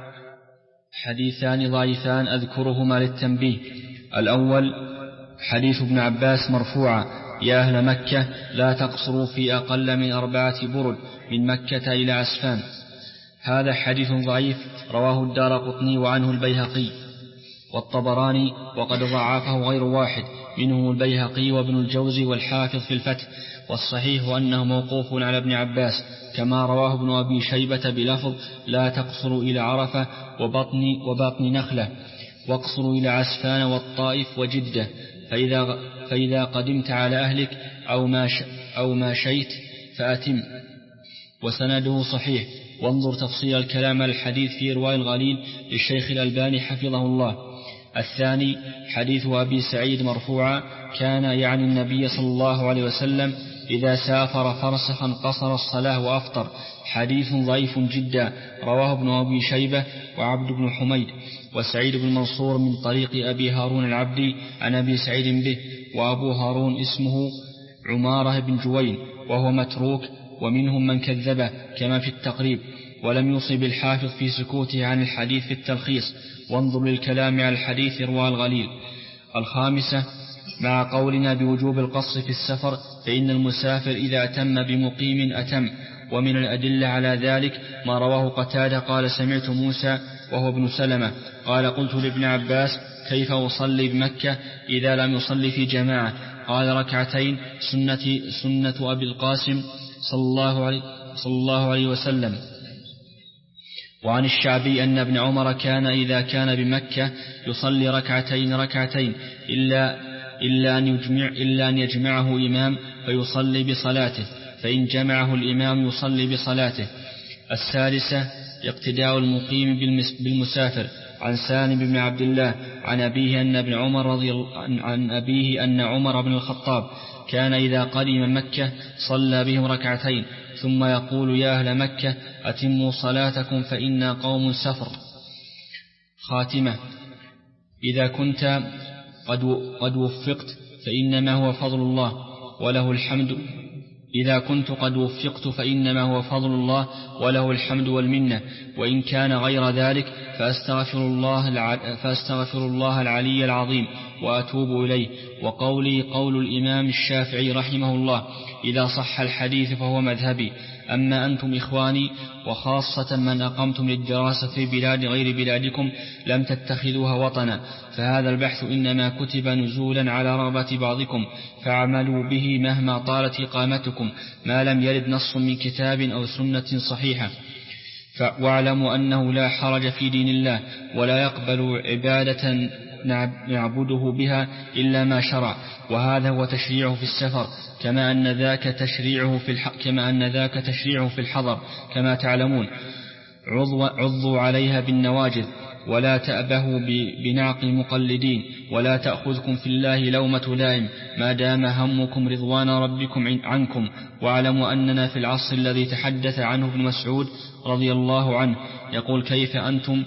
حديثان ضعيفان أذكرهما للتنبيه. الأول حديث ابن عباس مرفوعا: يا أهل مكة لا تقصروا في أقل من 4 برد من مكة إلى عسفان. هذا حديث ضعيف رواه الدارقطني وعنه البيهقي والطبراني، وقد ضعفه غير واحد منهم البيهقي وابن الجوزي والحافظ في الفتح. والصحيح أنه موقوف على ابن عباس، كما رواه ابن أبي شيبة بلفظ: لا تقصروا إلى عرفة وبطن نخلة، واقصروا إلى عسفان والطائف وجدة، فإذا قدمت على أهلك أو ما شيت فأتم. وسنده صحيح. وانظر تفصيل الكلام على الحديث في إرواء الغليل للشيخ الألباني حفظه الله. الثاني حديث أبي سعيد مرفوعا: كان يعني النبي صلى الله عليه وسلم إذا سافر فرسخا قصر الصلاة وأفطر. حديث ضعيف جدا، رواه ابن أبي شيبة وعبد بن حميد وسعيد بن منصور من طريق أبي هارون العبدي عن أبي سعيد به، وأبو هارون اسمه عمارة بن جوين وهو متروك، ومنهم من كذبه كما في التقريب. ولم يصب الحافظ في سكوته عن الحديث في التلخيص. وانظر للكلام على الحديث إرواء الغليل. الخامسة: مع قولنا بوجوب القصر في السفر، فإن المسافر إذا أتم بمقيم أتم. ومن الأدلة على ذلك ما رواه قتادة قال: سمعت موسى وهو ابن سلمة قال: قلت لابن عباس: كيف أصلي بمكة إذا لم يصلي في جماعة؟ قال: ركعتين، سنة أبي القاسم صلى الله عليه وسلم. وعن الشعبي أن ابن عمر كان إذا كان بمكة يصلي ركعتين إلا أن يجمعه إمام فيصلي بصلاته، فإن جمعه الإمام يصلي بصلاته. السادسة: اقتداء المقيم بالمسافر، عن سالم بن عبد الله عن أبيه أن عمر بن الخطاب كان إذا قدم مكة صلى بهم ركعتين ثم يقول يا أهل مكة أتموا صلاتكم فإنا قوم سفر. خاتمة. إذا كنت قد وفقت فإنما هو فضل الله وله الحمد. إذا كنت قد وفقت فإنما هو فضل الله وله الحمد والمنة، وإن كان غير ذلك فأستغفر الله العلي العظيم وأتوب إليه. وقولي قول الإمام الشافعي رحمه الله: إذا صح الحديث فهو مذهبي. أما أنتم إخواني وخاصة من أقمتم للدراسة في بلاد غير بلادكم لم تتخذوها وطنا، فهذا البحث إنما كتب نزولا على رغبة بعضكم، فاعملوا به مهما طالت إقامتكم ما لم يرد نص من كتاب أو سنة صحيحة. واعلموا أنه لا حرج في دين الله، ولا يقبل عبادة نعبده بها إلا ما شرع، وهذا هو تشريعه في السفر كما أن ذاك تشريعه في الحضر كما تعلمون. عضوا عليها بالنواجذ ولا تأبهوا بنعق المقلدين، ولا تأخذكم في الله لومة لائم ما دام همكم رضوان ربكم عنكم. واعلموا أننا في العصر الذي تحدث عنه ابن مسعود رضي الله عنه يقول: كيف أنتم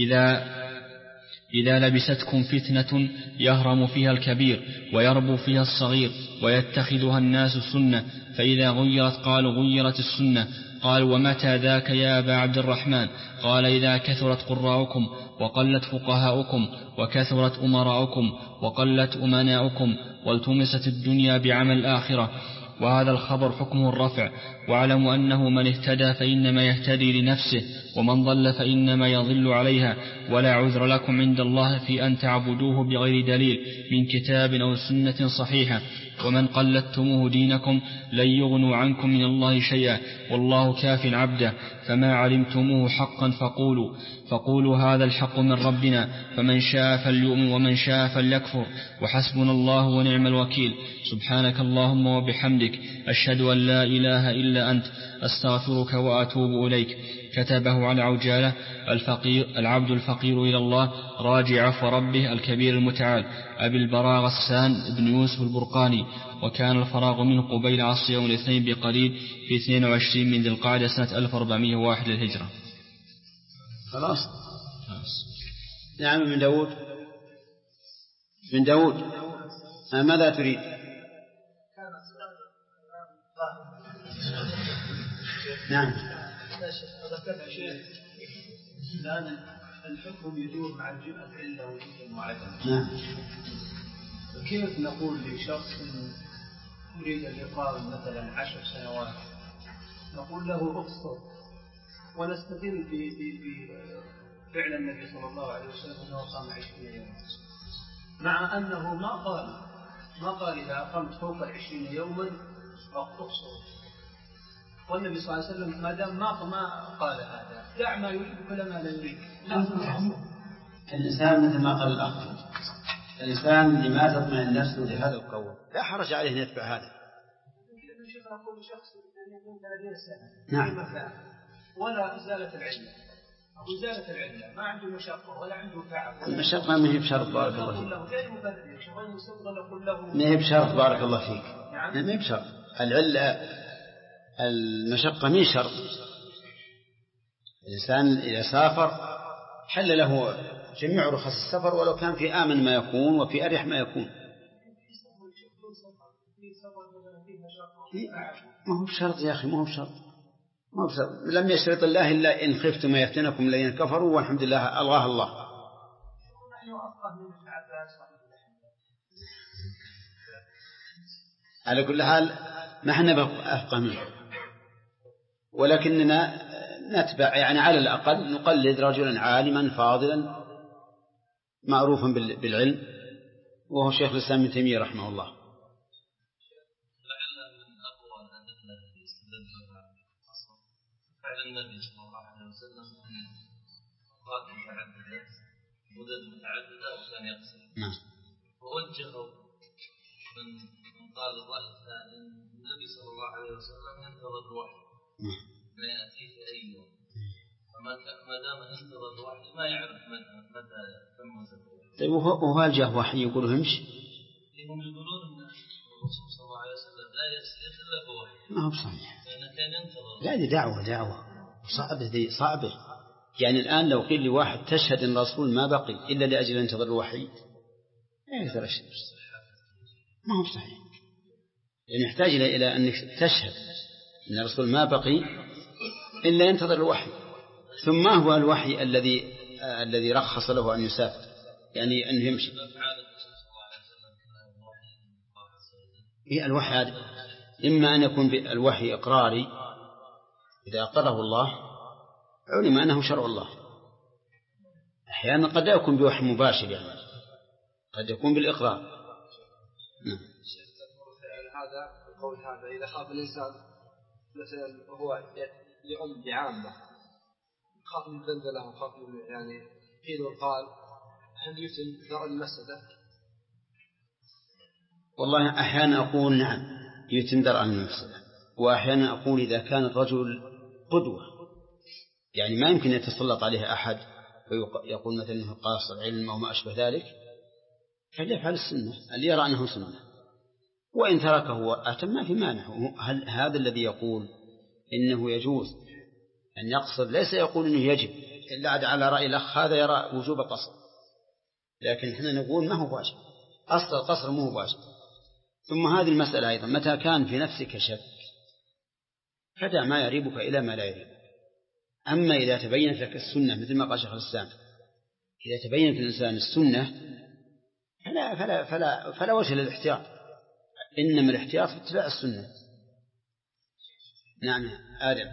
إذا لبستكم فتنة يهرم فيها الكبير ويربو فيها الصغير ويتخذها الناس سنة، فإذا غيرت قالوا غيرت السنة. قال: ومتى ذاك يا أبا عبد الرحمن؟ قال: إذا كثرت قراؤكم وقلت فقهاؤكم وكثرت أمراؤكم وقلت أمناؤكم والتمست الدنيا بعمل الآخرة. وهذا الخبر حكمه الرفع. واعلموا أنه من اهتدى فإنما يهتدي لنفسه، ومن ضل فإنما يضل عليها، ولا عذر لكم عند الله في أن تعبدوه بغير دليل من كتاب أو سنة صحيحة. ومن قلدتموه دينكم لن يغنوا عنكم من الله شيئا، والله كاف عبده. فما علمتموه حقا فقولوا هذا الحق من ربنا، فمن شاء فليؤمن ومن شاء فليكفر، وحسبنا الله ونعم الوكيل. سبحانك اللهم وبحمدك، أشهد أن لا إله إلا أنت، أستغفرك وأتوب إليك. كتبه على عجالة العبد الفقير إلى الله راجي عفو ربه الكبير المتعال أبي البراء غسان بن يوسف البرقاني. وكان الفراغ منه قبيل عصر يوم الاثنين بقليل في 22 من ذي القعدة سنة 1401 للهجرة. خلاص. نعم. من داود ماذا تريد؟ نعم. الآن الحكم يدور مع العلة والحكم وعدم. نعم. كيف نقول لشخص يريد الإقامة مثلا 10 سنوات نقول له اقصر، ونستدل بفعل النبي صلى الله عليه وسلم أنه قام 20 يوما، مع أنه ما قال إذا أقمت فوق 20 يوما اقصر. والنبي صلى الله عليه وسلم ما دام ما قال هذا دع ما يريد كل ما لا يريد. الإنسان مثل ما قال الأخ، الإنسان لما تطمئن نفسه لهذا القول لا حرج عليه أن يتبع هذا. نعم. ولا إزالة العلة أو إزالة العلة ما عنده مشقة ولا عنده تعب. المشقة ما هي بشرط بارك الله فيك. ما هي بشرط بارك الله فيك. ما هي بشرط العلة، المشقة من شرط. الإنسان إذا سافر حل له جميع رخص السفر ولو كان في آمن ما يكون وفي أريح ما يكون. ما هو بشرط يا أخي، ما هو بشرط. لم يشرط الله إلا إن خفتم ما يفتنكم الذين كفروا والحمد لله ألغاه الله. على كل حال ما احنا أفقه منه، ولكننا نتبع يعني على الأقل نقلد رجلا عالما فاضلا معروفا بالعلم وهو شيخ الإسلام ابن تيمية رحمه الله. النبي صلى الله عليه وسلم قال متعددة مدد متعددة وكان يقصر. نعم. ووجهوا من قال الرأي الثاني النبي صلى الله عليه وسلم ينتظر الوحي ما يأتيه في أي يوم، ما دام انتظر الوحي ما يعرف متى تم سفره. طيب وهل جاء وحي يقول امشي؟ هم يقولون ان الرسول صلى الله عليه وسلم لا يسير الا بوحي. ما هو صحيح. لانه كان ينتظر. لا دي دعوة صعبة. يعني الآن لو قيل لواحد تشهد ان الرسول ما بقي الا لاجل ينتظر الوحي لا يقدر يشهد. ما هو صحيح. يعني يحتاج إلى أنك تشهد أن الرسول ما بقي إلا ينتظر الوحي. ثم ما هو الوحي الذي رخص له أن يسافر يعني أن يمشي؟ الوحي هذا إما أن يكون الوحي إقراري إذا أقره الله علم أنه شرع الله. أحيانا قد لا يكون بوحي مباشر يعني قد يكون بالإقرار. هذا القول هذا إذا خاف الإنسان مثلا هو يعم بعامة خاف من زلزلة وخاف من يعني قيل وقال هل يتم ذرع المسألة؟ والله أحيانا أقول نعم يتم ذرع المسألة، وأحيانا أقول إذا كان الرجل قدوة يعني ما يمكن يتسلط عليه أحد ويقول مثلا أنه قاصر علم أو ما أشبه ذلك فليفعل السنة اللي يرى أنه سنة، وإن تركه وأتم ما في مانع. هل هذا الذي يقول إنه يجوز أن يقصر ليس يقول إنه يجب إلا على رأي الأخ هذا يرى وجوب القصر، لكن إحنا نقول ما هو واجب، أصل القصر ما هو واجب. ثم هذه المسألة أيضا متى كان في نفسك شك فدع ما يريبك إلى ما لا يريبك. أما إذا تبينت لك السنة مثل ما قال شيخ الإسلام إذا تبينت الإنسان السنة فلا وجه للاحتياط، إنما الاحتياط في اتباع السنة. نعم آدم.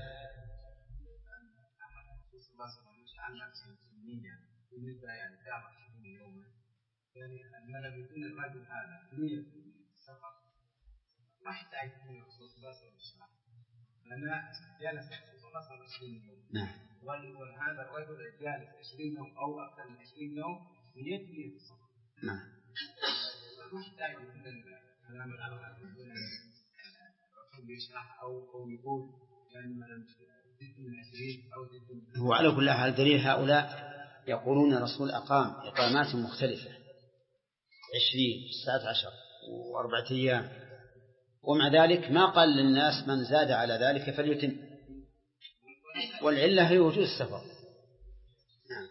يعني الملل يكون الرجل هذا نية سفر ما يحتاج من الرسول صلى الله عليه وسلم لأن جالس الرسول صلى الله عليه وسلم. نعم. وهذا الرجل جالس 20 يوم أو أكثر من 20 يوم نية السفر. نعم. ما يحتاج من الكلام الآخر يقول الرسول يشرح أو يقول يعني مثلا زدت من 20 أو زدت من. هو على كل حال دليل هؤلاء يقولون الرسول أقام إقامات مختلفة 20 19 و4 أيام، ومع ذلك ما قال للناس من زاد على ذلك فليتم، والعلة هي وجود السفر. نعم.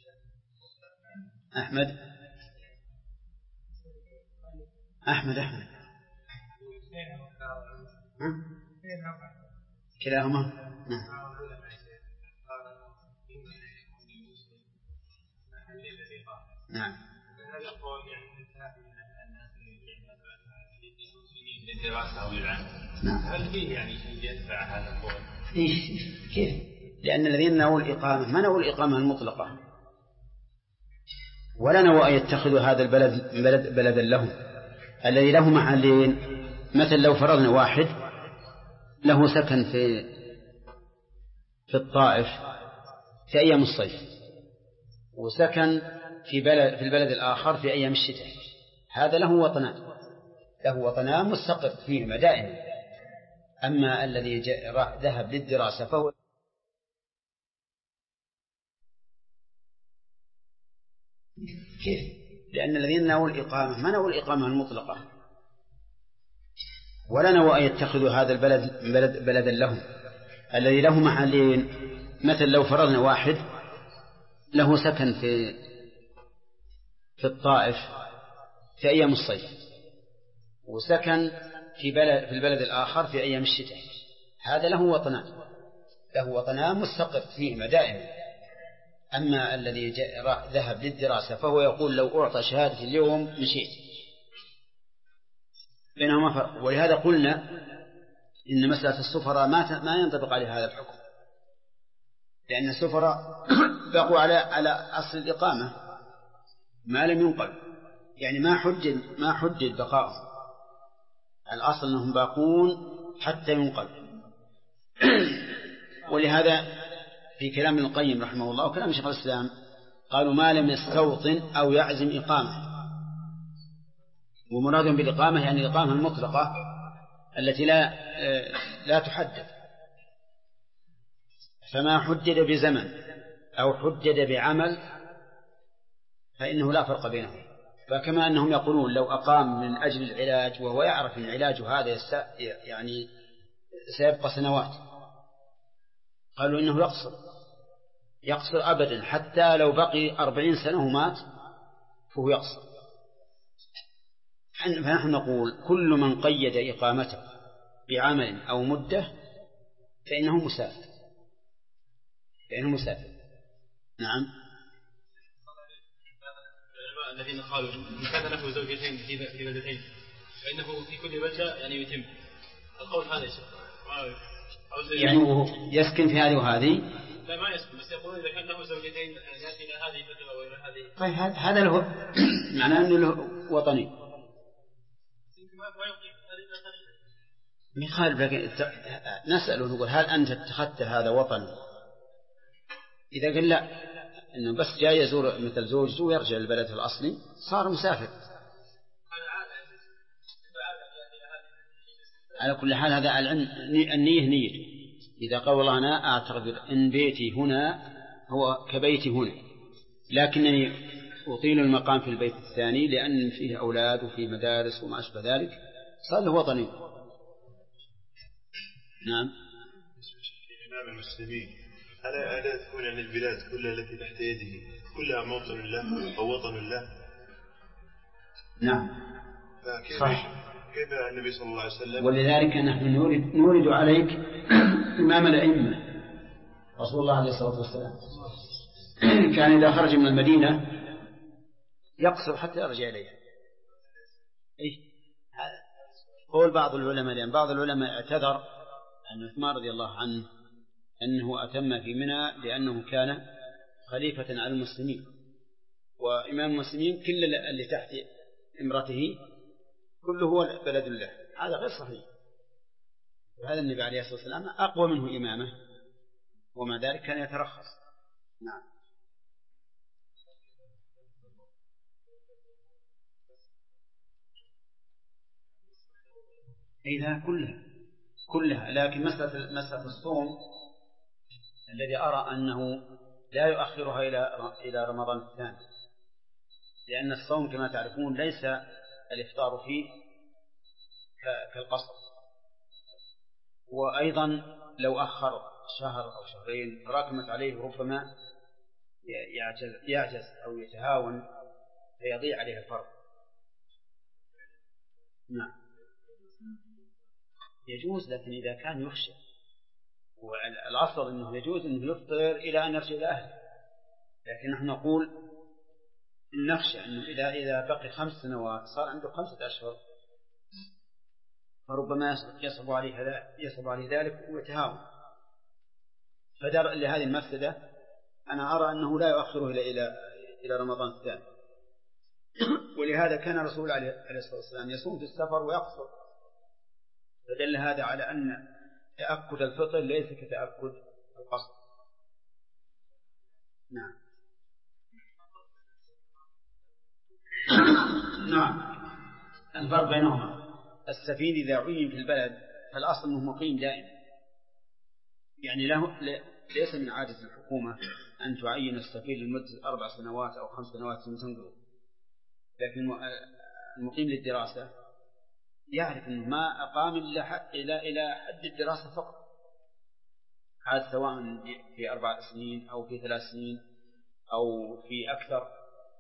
أحمد كلاهما. نعم. نعم. هذا القول يعني الناس اللي للدراسة أو للعمل. نعم. هل فيه يعني شيء يدفع هذا القول؟ كيف؟ لأن الذين نووا الإقامة ما نووا الإقامة المطلقة، ولا نووا أن يتخذوا هذا البلد بلدا لهم الذي له محلين. مثل لو فرضنا واحد له سكن في الطائف في أيام الصيف، وسكن في البلد الآخر في أيام الشتاء، هذا له وطنان مستقر فيهما دائما. أما الذي ذهب للدراسة فهو كيف؟ لأن الذين نووا الإقامة ما نووا الإقامة المطلقة، ولا نووا أن يتخذوا هذا البلد بلدا لهم الذي له محلين. مثل لو فرضنا واحد له سكن في الطائف في أيام الصيف، وسكن في البلد الآخر في أيام الشتاء، هذا له وطنان مستقر فيهما دائما. أما الذي ذهب للدراسة فهو يقول لو أعطى شهادة اليوم مشيت بينهما فرق. ولهذا قلنا إن مسألة السفراء ما ينطبق عليه هذا الحكم، لأن السفراء بقوا على أصل الإقامة ما لم ينقل، يعني ما حدد بقاؤهم، الأصل أنهم باقون حتى ينقل. ولهذا في كلام ابن القيم رحمه الله وكلام شيخ الإسلام قالوا ما لم يستوطن أو يعزم إقامة، ومراد بالإقامة يعني الإقامة المطلقة التي لا تحدد، فما حدد بزمن أو حدد بعمل فإنه لا فرق بينهم. فكما أنهم يقولون لو أقام من أجل العلاج وهو يعرف أن العلاج هذا يعني سيبقى سنوات، قالوا إنه يقصر أبدا، حتى لو بقي 40 سنة ومات فهو يقصر. فنحن نقول كل من قيد إقامته بعمل أو مدة فإنه مسافر. نعم. الذين قالوا إن كان له زوجتين في بلدتين فإنه في كل بلدة يعني يتم القول هذا يعني يسكن في هذه وهذه. لا ما يسكن، بس يقولون إذا كان له زوجتين يأتي إلى هذه البلدة وإلى هذه. طيب هذا له معناه أنه له وطني. مخالف، لكن نسأله نقول هل أنت اتخذت هذا وطن؟ إذا قال لا، إنه بس جاي يزور مثل زوجته ويرجع لبلده الأصلي صار مسافر. على كل حال هذا النية نيته. إذا قال والله أنا أعتقد إن بيتي هنا هو كبيتي هنا، لكنني أطيل المقام في البيت الثاني لأن فيه أولاد وفيه مدارس وما أشبه ذلك، صار له وطني. نعم. إمام المسلمين ألا تكون عن البلاد كلها التي تحت يده كلها موطن له أو وطن له؟ نعم. صح. كيف النبي صلى الله عليه وسلم؟ ولذلك نحن نورد عليك إمام الأئمة رسول الله عليه الصلاة والسلام كان إذا خرج من المدينة يقصر حتى يرجع إليها. قول بعض العلماء، لأن بعض العلماء اعتذر أن عثمان رضي الله عنه أنه أتم في منى لأنه كان خليفة على المسلمين وإمام المسلمين كل اللي تحت امرته كله هو بلد الله. هذا غير صحيح. وهذا النبي عليه الصلاة والسلام أقوى منه إمامه ومع ذلك كان يترخص. نعم. إذا كلها لكن مسألة الصوم الذي أرى أنه لا يؤخرها إلى رمضان الثاني، لأن الصوم كما تعرفون ليس الإفطار فيه كالقصر، وأيضا لو أخر شهر أو شهرين تراكمت عليه ربما يعجز أو يتهاون فيضيع عليه الفرض. نعم يجوز، لكن إذا كان يخشى، والأصل أنه يجوز أنه يفطر إلى أن يرجع إلى أهله، لكن نحن نقول نخشى أنه إذا بقي 5 سنوات صار عنده 5 أشهر فربما يصعب عليه ذلك ويتهاون. فدرءا لهذه المفسدة أنا أرى أنه لا يؤخره إلى رمضان الثاني. ولهذا كان الرسول عليه الصلاة والسلام يصوم في السفر ويقصر، فدل هذا على أن تأكد الفطر ليس كتأكد القصر. نعم الفرق بينهما السفير إذا عين في البلد فالأصل أنه مقيم دائما، يعني ليس من عادة الحكومة أن تعين السفير لمدة 4 سنوات أو 5 سنوات ثم تنقله، لكن المقيم للدراسة يعرف أنه ما أقام إلى حد الدراسة فقط، هذا سواء في 4 سنين أو في 3 سنين أو في أكثر.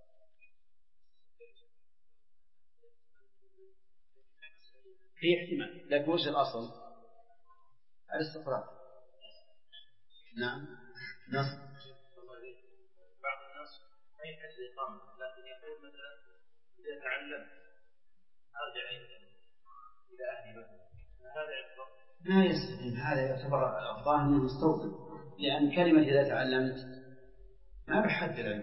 في احتمال، لكن وش الأصل؟ الاستقرار. نعم. نص. بعض الناس ما يحتاج الإقامة، لكن يقول مثلا إذا تعلم أرجع إلى أهلي هذا يعتبر ما يستطيع، هذا يعتبر الظاهر أنه مستوطن، لأن كلمة إذا تعلمت ما بحد العلم.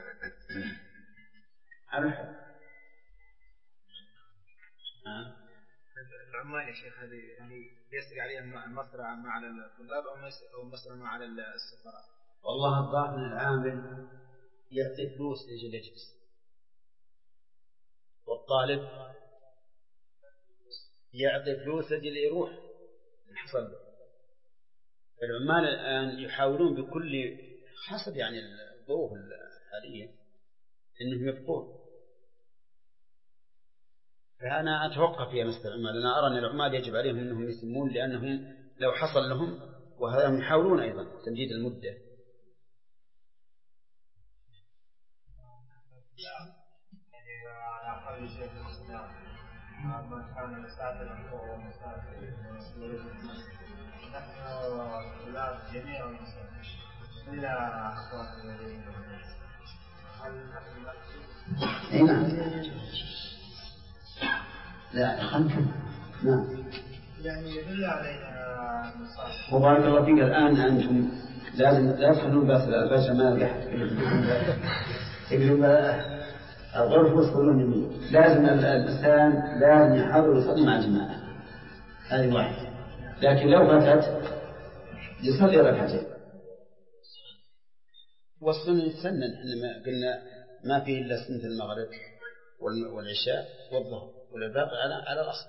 العمال يا شيخ هذه يعني يسرق عليهم المصرع مع الطلاب أو المصرع مع السفراء؟ والله الظاهر أن العامل يعطي فلوس لجل يجلس، والطالب يعطي فلوس لجل يروح الحصل. العمال الآن يحاولون بكل حسب يعني الظروف الحالية إنهم يبقون. فأنا أتوقف في مثل العمال. أنا أرى أن العمال يجب عليهم أنهم يسمون، لأنهم لو حصل لهم وهم يحاولون أيضا تمديد المدة. على قول شيخ الإسلام ما كان مسافرا فهو مسافر نحن ولاد جميع المسافرين إلا أخوان الذين هل نحن لا خلفهم. نعم. يعني يدل علينا المسافر. وبارك الله فيك. الآن أنتم لازم لا تخلون بس ما نجحت يقولون الغرف وصلون يمين. لازم الإنسان لازم يحاول يصلي مع الجماعة، هذه واحدة. لكن لو فاتت يصلي ركعتين. والسنة يتسنن، إنما قلنا ما فيه إلا سنة المغرب والعشاء والظهر، والباقي على الأصل.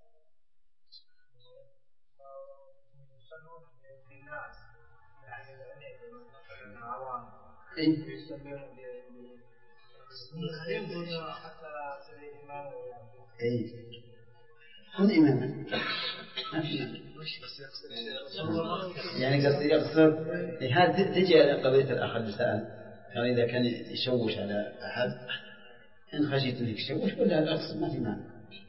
كن إماما ما في يعني قصدي يقصر. هذا تجي قضية الأخ اللي سأل يعني إذا كان يشوش على أحد إن خشيت أنك تشوش ولا الأقصد ما في معنى.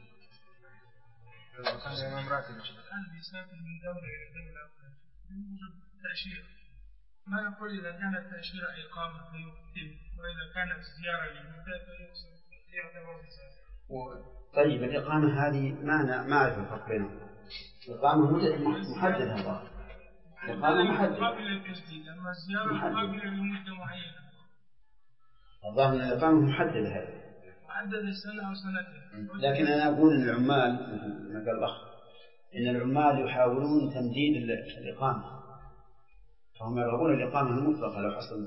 كان الإمام راتب الآن بيسافر من دولة إلى دولة يوجد تأشيرة، ما نقول إذا كانت تأشيرة إقامة فيقيم، وإذا كانت زيارة لمدة فيقصر يعتبر مسافر. طيب الإقامة هذه ما أعرف الفرق بينهم. الإقامة محددة الله. الإقامة محددة قابلة للتجديد، أما الزيارة قابلة لمدة معينة. الظاهر أن الإقامة محددة هذه. محددة سنة أو سنتين. لكن أنا أقول إن العمال ما قال الأخ إن العمال يحاولون تمديد الإقامة، فهم يرغبون الإقامة المطلقة لو حصل.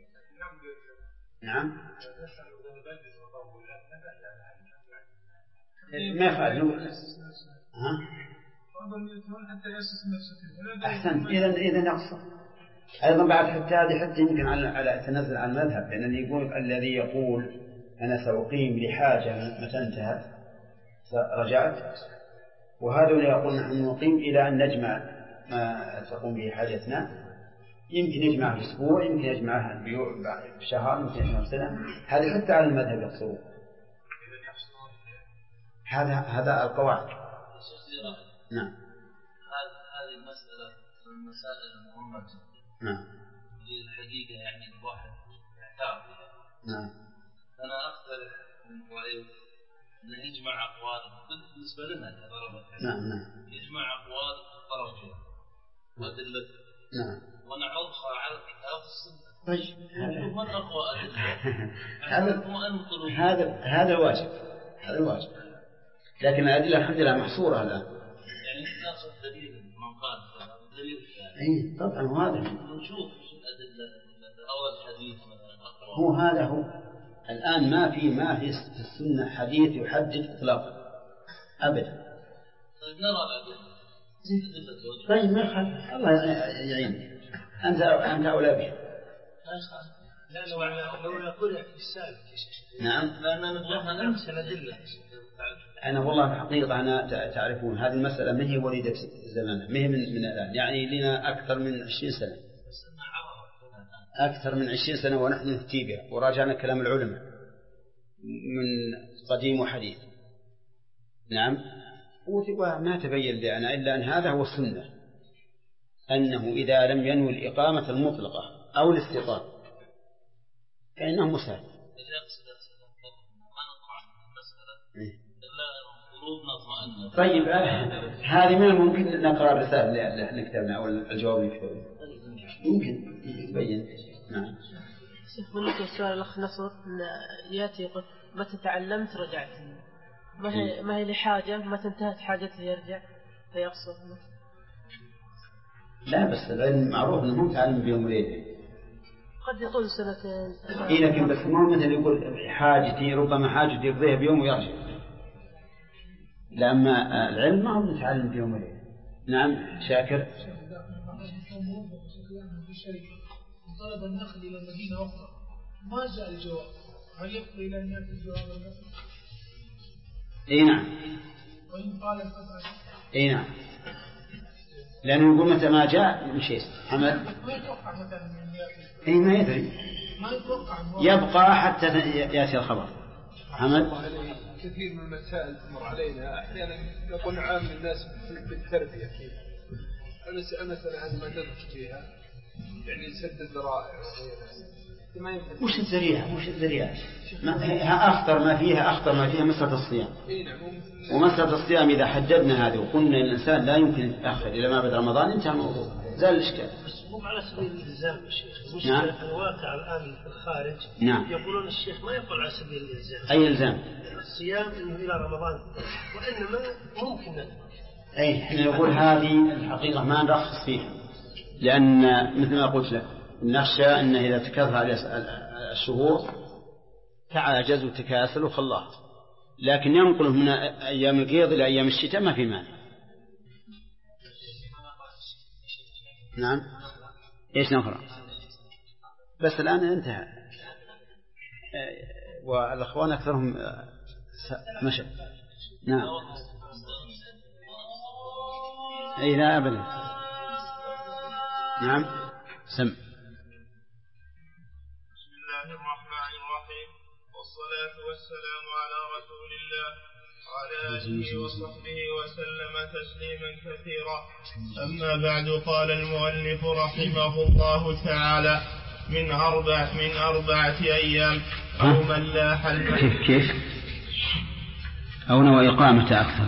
نعم. ما يفعل. أحسنت. إذا نقص أيضا بعد حتى يمكن على تنزل عن المذهب، لأن اللي يقول الذي يقول أنا سأقيم لحاجة متى انتهت رجعت، وهذا اللي يقول نحن نقيم إلى أن نجمع ما تقوم به حاجتنا، يمكن يجمع في أسبوع، يمكن يجمعها بشهر، يمكن يجمع بسنة. هذه حتى على المذهب يقصرون. هذا القواعد. نعم. هذه المسألة من المسائل المهمة. نعم. الحقيقة يعني الواحد يحتاج. نعم. أنا أقترح من رأيك أن يجمع أقوال بالنسبة لنا كطلبة. نعم. يجمع أقوال الطرفين وأدلة. نعم. ونعرضها على الكتاب والسنة. طيب. من أقوى أدلة؟ هذا الواجب. لكن الأدلة الحمد لله محصورة الآن. يعني ناخذ دليل من قال دليل. أي طبعا واضح. نشوف الأدلة أو الحديث مثلا. هو هذا هو. الآن ما في السنة حديث يحدد إطلاقا أبدا. طيب نرى الأدلة. طيب ما يخالف، الله يعين. أنت أولى به. لا لو نقول في السابق. نعم. لأننا نمسك الأدلة. أنا والله حقيقة أنا تعرفون هذه المسألة ما هي وليدة زمانها، ما هي من الآن، يعني لنا أكثر من 20 سنة. أكثر من 20 سنة ونحن نهتي بها وراجعنا كلام العلماء من قديم وحديث. نعم. وما تبين لنا إلا أن هذا هو السنة، أنه إذا لم ينوي الإقامة المطلقة أو الاستيطان فإنه مسافر. طيب هذه من الممكن نقرأ الرسالة اللي كتبنا أو الجواب اللي كتبنا ممكن يبين. نعم. شيخ بالنسبة للسؤال الأخ نصر يأتي يقول متى تعلمت رجعت، ما هي لحاجة متى انتهت حاجته يرجع فيقصر. لا بس العلم معروف أنه تعلم بيوم وليلة قد يطول سنتين. إيه لكن بس ما مثل يقول حاجتي ربما حاجتي يقضيها بيوم ويرجع. لما العلم ما هو متعلم بيوم وليلة. نعم. شاكر. طلب النقل إلى المدينة أخرى ما جاء الجواب، هل يبقى إلى أن يأتي الجواب النقل؟ أي نعم. وإن قال الفترة أي نعم، لأنه يقول متى ما جاء من شيء حمد ما يتوقع مثلا من يأتي. أي ما يدري، ما يتوقع يبقى حتى يأتي الخبر. حمد كثير من المسائل تمر علينا أحيانا يكون عام الناس بالتربية فيها. المسألة هذه ما ندرك فيها يعني سد الذرائع وغيرها. وش الذريعة؟ أخطر ما فيها مسألة الصيام. ومسألة الصيام إذا حددنا هذه وقلنا الإنسان لا يمكن يتأخر إلى ما بعد رمضان انتهى الموضوع، زال الإشكال. بس مو على سبيل الإلزام يا شيخ. نعم. الواقع الآن في الخارج. نعم. يقولون الشيخ ما يقول على سبيل الإلزام. أي إلزام؟ الصيام إنه إلى رمضان، وإنما ممكن. أي إحنا نقول هذه الحقيقة ما نرخص فيها، لأن مثل ما قلت لك نخشى أن إذا تكاثر على الشهور تعاجز وتكاسل وخلاه، لكن ينقله من أيام القيض إلى أيام الشتاء ما في مانع. نعم. إيش نقرأ؟ بس الآن انتهى، والأخوان أكثرهم مشى. نعم. أي لا أبدا. نعم. سم. بسم الله الرحمن الرحيم، والصلاة والسلام على رسول الله وعلى آله وصحبه وسلم تسليما كثيرا. أما بعد، قال المؤلف رحمه الله تعالى: من أربعة أيام أو من لاح كيف أو نوى إقامة أكثر.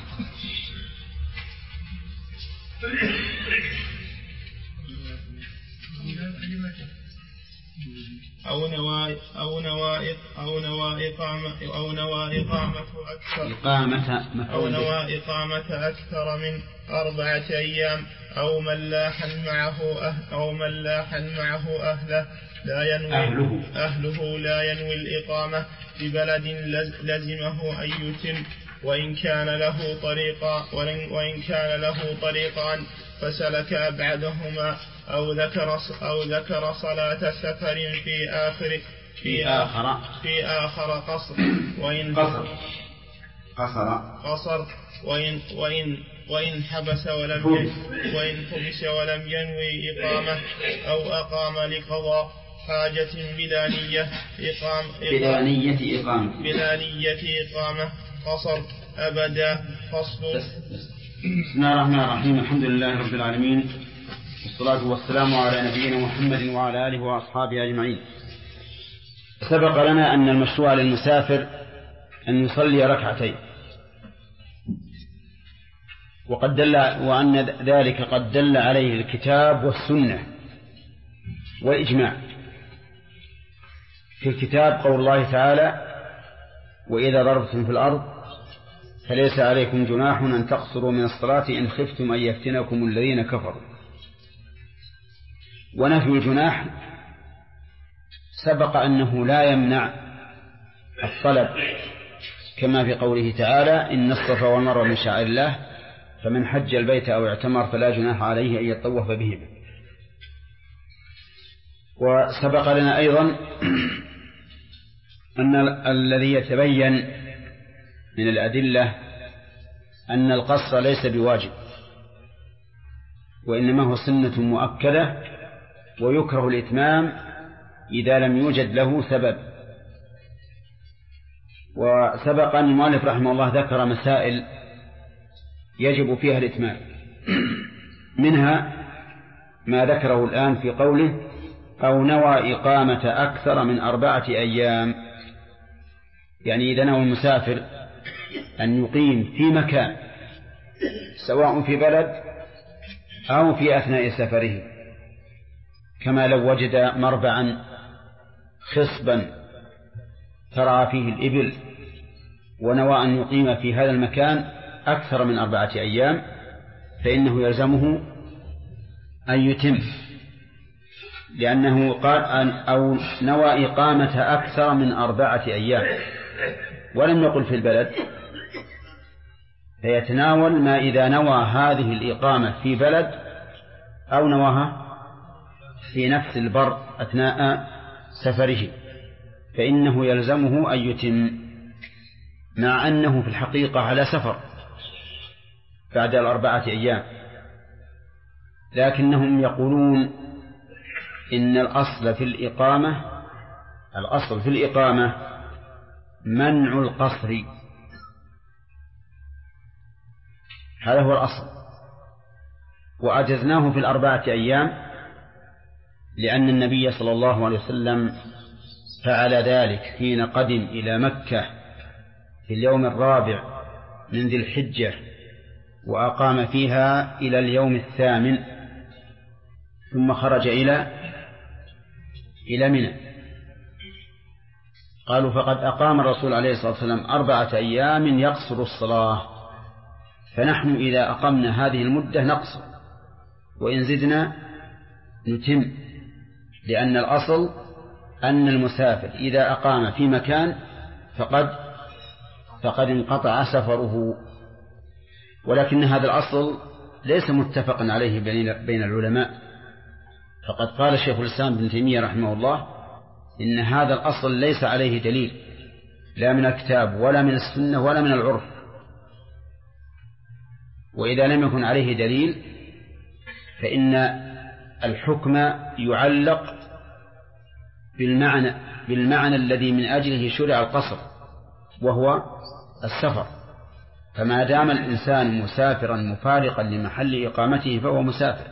أو نوى إقامة أكثر من 4 أيام أو من لاح معه أهله لا ينوي الإقامة ببلد لزمه أن يتم، وإن كان له طريقان فسلك أبعدهما أو ذكر صلاة سفر في آخر قصر، وإن حبس ولم ينوي إقامة أو أقام لقضاء حاجة بلا نية إقامة قصر أبدا. فصل. بسم الله الرحمن الرحيم. الحمد لله رب العالمين، والصلاة والسلام على نبينا محمد وعلى آله وأصحابه أجمعين. سبق لنا أن المشروع للمسافر أن يصلي ركعتين، وأن ذلك قد دل عليه الكتاب والسنة والإجماع. في الكتاب قول الله تعالى: وإذا ضربتم في الأرض فليس عليكم جناح أن تقصروا من الصلاة إن خفتم أن يفتنكم الذين كفروا. ونفي الجناح سبق أنه لا يمنع الطلب، كما في قوله تعالى: إن الصفا والمروة من شعائر الله فمن حج البيت أو اعتمر فلا جناح عليه أن يطوف بهما. وسبق لنا أيضا أن الذي يتبين من الأدلة أن القصر ليس بواجب، وإنما هو سنة مؤكدة، ويكره الإتمام إذا لم يوجد له سبب. وسبق أن المؤلف رحمه الله ذكر مسائل يجب فيها الإتمام، منها ما ذكره الآن في قوله: أو نوى إقامة أكثر من 4 أيام. يعني إذا نوى المسافر أن يقيم في مكان، سواء في بلد أو في أثناء سفره، كما لو وجد مربعا خصبا ترعى فيه الإبل ونوى أن يقيم في هذا المكان أكثر من 4 أيام، فإنه يلزمه أن يتم، لأنه قال أو نوى إقامة أكثر من 4 أيام، ولم يقل في البلد، فيتناول ما إذا نوى هذه الإقامة في بلد أو نواها في نفس البر أثناء سفره فإنه يلزمه أن يتم، مع أنه في الحقيقة على سفر بعد 4 أيام، لكنهم يقولون إن الأصل في الإقامة منع القصر، هذا هو الأصل، وأجزناه في 4 أيام لأن النبي صلى الله عليه وسلم فعل ذلك حين قدم إلى مكة في اليوم 4 من ذي الحجة، وأقام فيها إلى اليوم 8 ثم خرج إلى منى. قالوا فقد أقام الرسول عليه الصلاة والسلام 4 أيام يقصر الصلاة، فنحن إذا أقمنا هذه المدة نقصر، وإن زدنا نتم، لأن الأصل أن المسافر إذا أقام في مكان فقد انقطع سفره. ولكن هذا الأصل ليس متفقا عليه بين العلماء، فقد قال شيخ الإسلام ابن تيمية رحمه الله إن هذا الأصل ليس عليه دليل، لا من الكتاب ولا من السنة ولا من العرف، وإذا لم يكن عليه دليل فإن الحكم يعلق بالمعنى الذي من أجله شرع القصر، وهو السفر. فما دام الإنسان مسافرا مفارقا لمحل إقامته فهو مسافر،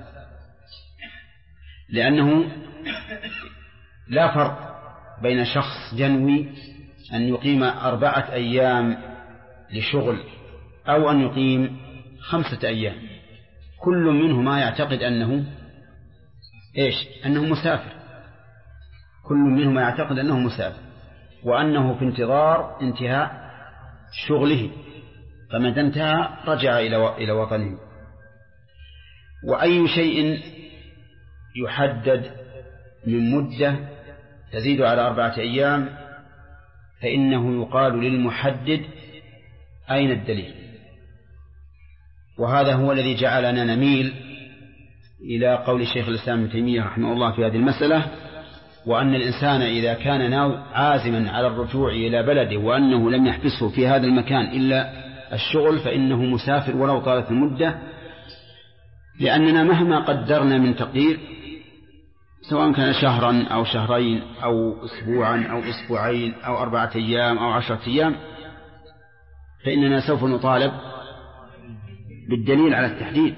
لأنه لا فرق بين شخص ينوي أن يقيم 4 أيام لشغل أو أن يقيم 5 أيام، كل منهما يعتقد أنه مسافر، كل منهما يعتقد أنه مسافر، وأنه في انتظار انتهاء شغله، فمتى انتهى رجع إلى وطنه. وأي شيء يحدد من مدة تزيد على 4 أيام فإنه يقال للمحدد أين الدليل؟ وهذا هو الذي جعلنا نميل إلى قول الشيخ الإسلام ابن تيمية رحمه الله في هذه المسألة، وأن الإنسان إذا كان عازما على الرجوع إلى بلده وأنه لم يحبسه في هذا المكان إلا الشغل فإنه مسافر ولو طالت المدة، لأننا مهما قدرنا من تقدير سواء كان شهرا أو شهرين أو أسبوعا أو أسبوعين أو 4 أيام أو 10 أيام، فإننا سوف نطالب بالدليل على التحديد،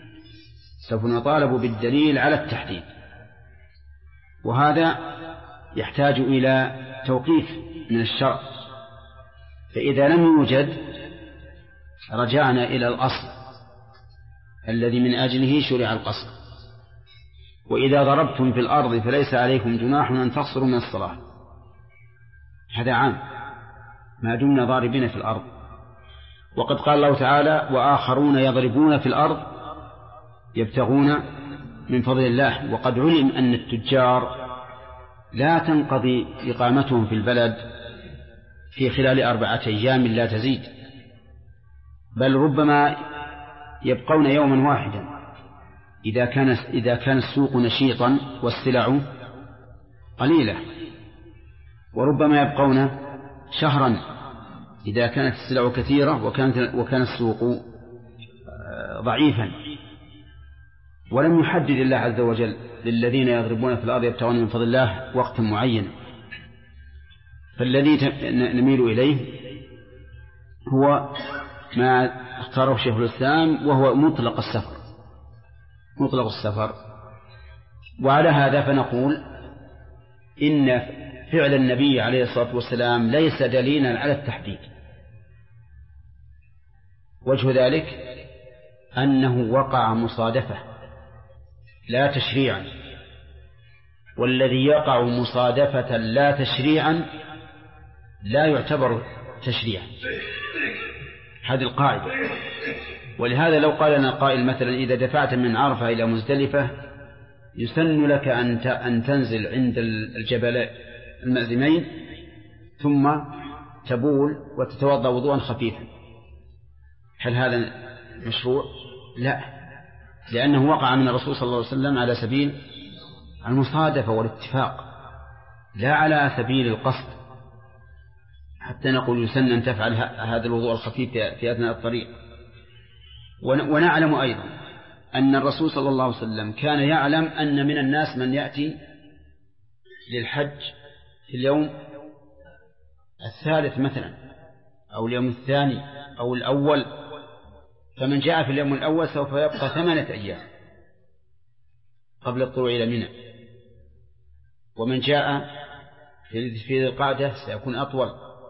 وهذا يحتاج إلى توقيف من الشرع. فإذا لم يوجد رجعنا إلى الأصل الذي من أجله شرع القصر. وإذا ضربتم في الأرض فليس عليكم جناح أن تقصروا من الصلاة، هذا عام ما دمنا ضاربين في الأرض. وقد قال الله تعالى وآخرون يضربون في الأرض يبتغون من فضل الله. وقد علم أن التجار لا تنقضي إقامتهم في البلد في خلال 4 أيام لا تزيد، بل ربما يبقون يوما واحدا إذا كان السوق نشيطا والسلع قليلة، وربما يبقون شهرا إذا كانت السلع كثيرة وكان السوق ضعيفا. ولم يحدد الله عز وجل للذين يضربون في الأرض يبتغون من فضل الله وقت معين. فالذي نميل إليه هو ما اختاره شيخ الإسلام، وهو مطلق السفر. وعلى هذا فنقول إن فعل النبي عليه الصلاة والسلام ليس دليلا على التحديد. وجه ذلك أنه وقع مصادفة لا تشريعا، والذي يقع مصادفة لا تشريعا لا يعتبر تشريعا، هذه القاعدة. ولهذا لو قال لنا قائل مثلا إذا دفعت من عرفة إلى مزدلفة يسن لك أن تنزل عند الجبل المأزمين ثم تبول وتتوضأ وضوءا خفيفا، هل هذا مشروع؟ لا، لأنه وقع من الرسول صلى الله عليه وسلم المصادفة والاتفاق، لا على سبيل القصد حتى نقول يسن أن تفعل هذا الوضوء الخفيف في أثناء الطريق. ونعلم أيضا أن الرسول صلى الله عليه وسلم كان يعلم أن من الناس من يأتي للحج في اليوم الثالث مثلا أو اليوم الثاني أو الأول، فمن جاء في اليوم الأول سوف يبقى 8 أيام قبل الطلوع إلى منى، ومن جاء في ذي القعدة سيكون أطول.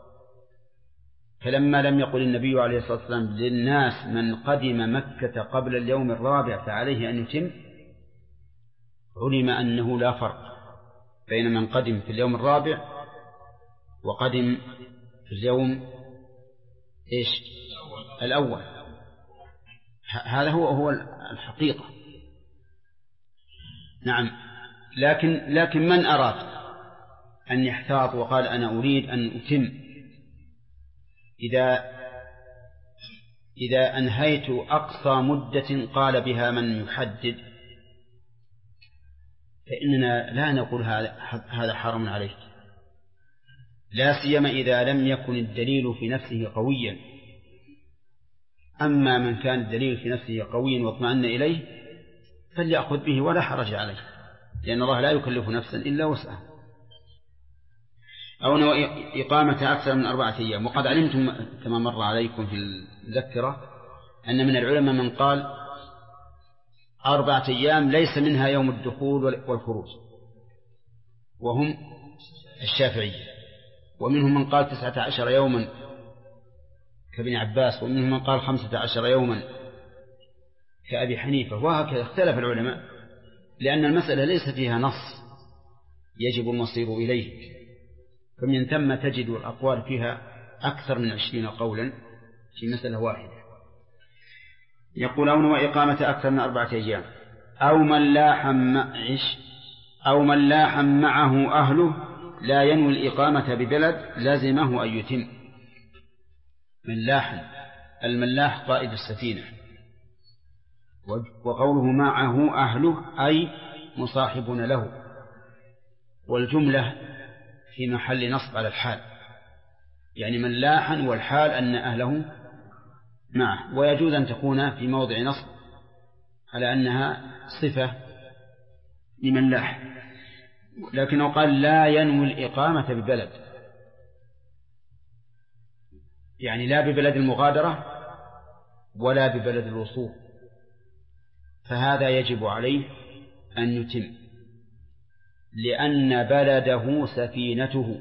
فلما لم يقل النبي عليه الصلاة والسلام للناس من قدم مكة قبل اليوم الرابع فعليه أن يتم، علم أنه لا فرق بين من قدم في اليوم الرابع وقدم في اليوم الأول. هذا هو الحقيقة. نعم، لكن من أراد أن يحتاط وقال أنا أريد أن أتم إذا أنهيت أقصى مدة قال بها من يحدد، فإننا لا نقول هذا حرام عليك، لا سيما إذا لم يكن الدليل في نفسه قويا. أما من كان الدليل في نفسه قويا واطمأن إليه فليأخذ به ولا حرج عليه، لأن الله لا يكلف نفسا إلا وسعها. أو إقامة أكثر من 4 أيام. وقد علمتم كما مر عليكم في المذكرة أن من العلماء من قال 4 أيام ليس منها يوم الدخول والخروج، وهم الشافعية، ومنهم من قال 19 يوما كابن عباس، ومنهم من قال 15 يوما كأبي حنيفة، وهكذا اختلف العلماء، لأن المسألة ليس فيها نص يجب المصير إليه، فمن ثم تجد الأقوال فيها أكثر من 20 قولا في مسألة واحدة. يقولون وإقامة أكثر من 4 أيام. أو من لاح معه أهله لا ينوي الإقامة ببلد لازمه أن يتم. الملاح قائد السفينة، وقوله معه أهله أي مصاحبون له، والجملة في محل نصب على الحال، يعني ملاحا والحال أن أهله معه، ويجوز أن تكون في موضع نصب على أنها صفة لملاح، لكنه قال لا ينوي الإقامة ببلد، يعني لا ببلد المغادرة ولا ببلد الوصول، فهذا يجب عليه أن يتم، لأن بلده سفينته،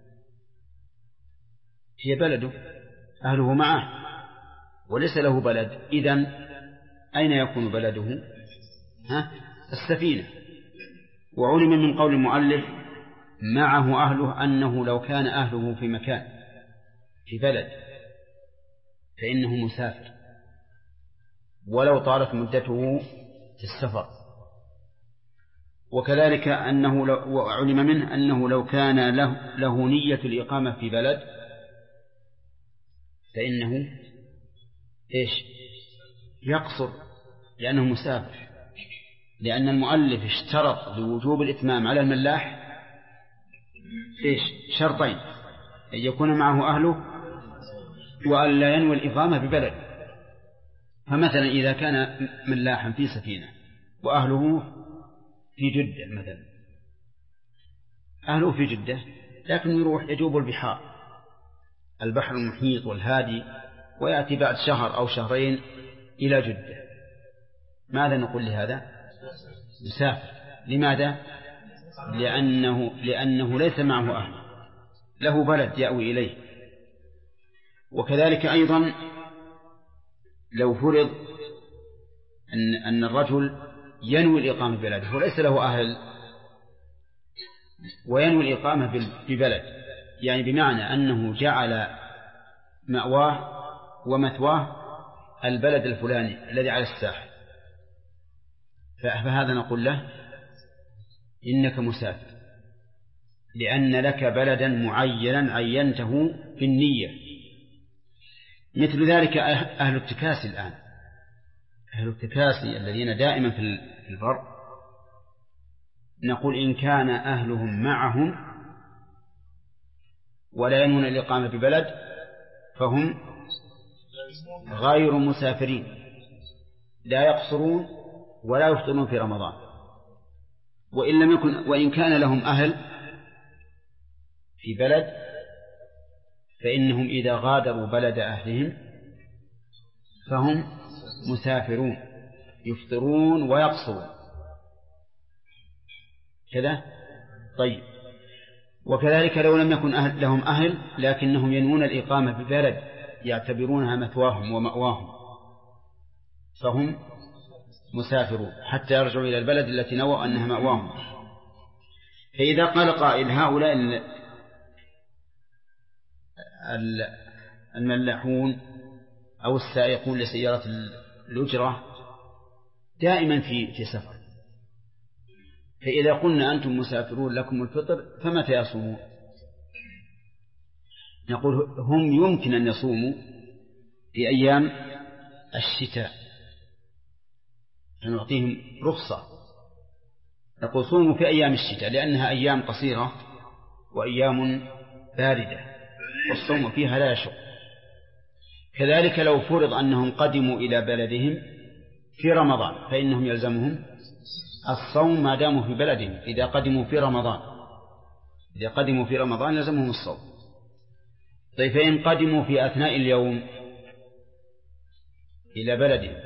هي بلده، أهله معه وليس له بلد، إذن أين يكون بلده؟ السفينة. وعلم من قول المؤلف معه أهله أنه لو كان أهله في مكان في بلد فإنه مسافر ولو طالت مدته في السفر. وكذلك وعلم منه أنه لو كان له نية الإقامة في بلد فإنه يقصر لأنه مسافر، لأن المؤلف اشترط لوجوب الإتمام على الملاح شرطين: أن يكون معه أهله وأن لا ينوي الإقامة ببلد. فمثلا إذا كان ملاحا في سفينة وأهله في جدة مثلا، أهله في جدة لكن يروح يجوب البحر المحيط والهادي ويأتي بعد شهر أو شهرين إلى جدة، ماذا نقول لهذا؟ مسافر. لماذا؟ لأنه ليس معه أهل، له بلد يأوي إليه. وكذلك أيضا لو فرض أن الرجل ينوي الإقامة ببلده وليس له أهل وينوي الإقامة ببلد، يعني بمعنى أنه جعل مأواه ومثواه البلد الفلاني الذي على الساحل، فهذا نقول له إنك مسافر، لأن لك بلدا معينا عينته بالنية. مثل ذلك أهل التكاسي الآن، أهل التكاسي الذين دائما في البر نقول إن كان أهلهم معهم ولا ينوون الإقامة ببلد فهم غير مسافرين، لا يقصرون ولا يفطرون في رمضان. وإن كان لهم أهل في بلد فإنهم إذا غادروا بلد أهلهم فهم مسافرون يفطرون ويقصرون كذا. طيب، وكذلك لو لم يكن لهم أهل لكنهم ينوون الإقامة ببلد يعتبرونها مثواهم ومأواهم فهم مسافرون حتى يرجعوا إلى البلد التي نووا أنها مأواهم. فإذا قال قائل هؤلاء الملاحون أو السائقون لسيارة الأجرة دائما في سفر، فإذا قلنا أنتم مسافرون لكم الفطر فمتى يصومون؟ نقول هم يمكن أن يصوموا في أيام الشتاء نعطيهم رخصة، نقول صوموا في أيام الشتاء لأنها أيام قصيرة وأيام باردة والصوم فيها لا يشق. كذلك لو فرض أنهم قدموا إلى بلدهم في رمضان فإنهم يلزمهم الصوم ما داموا في بلدهم. إذا قدموا في رمضان يلزمهم الصوم. طيب فإن قدموا في أثناء اليوم إلى بلدهم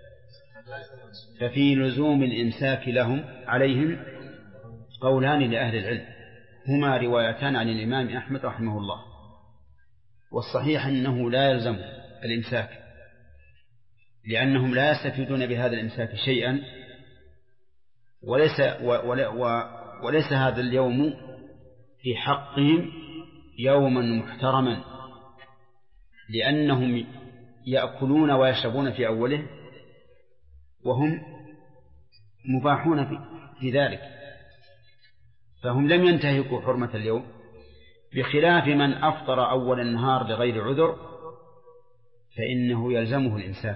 ففي لزوم الإمساك عليهم قولان لأهل العلم هما روايتان عن الإمام أحمد رحمه الله، والصحيح أنه لا يلزم الإمساك لأنهم لا يستفيدون بهذا الإمساك شيئا، وليس هذا اليوم في حقهم يوما محترما لأنهم يأكلون ويشربون في أوله وهم مباحون في ذلك، فهم لم ينتهكوا حرمة اليوم، بخلاف من أفطر أول النهار بغير عذر فإنه يلزمه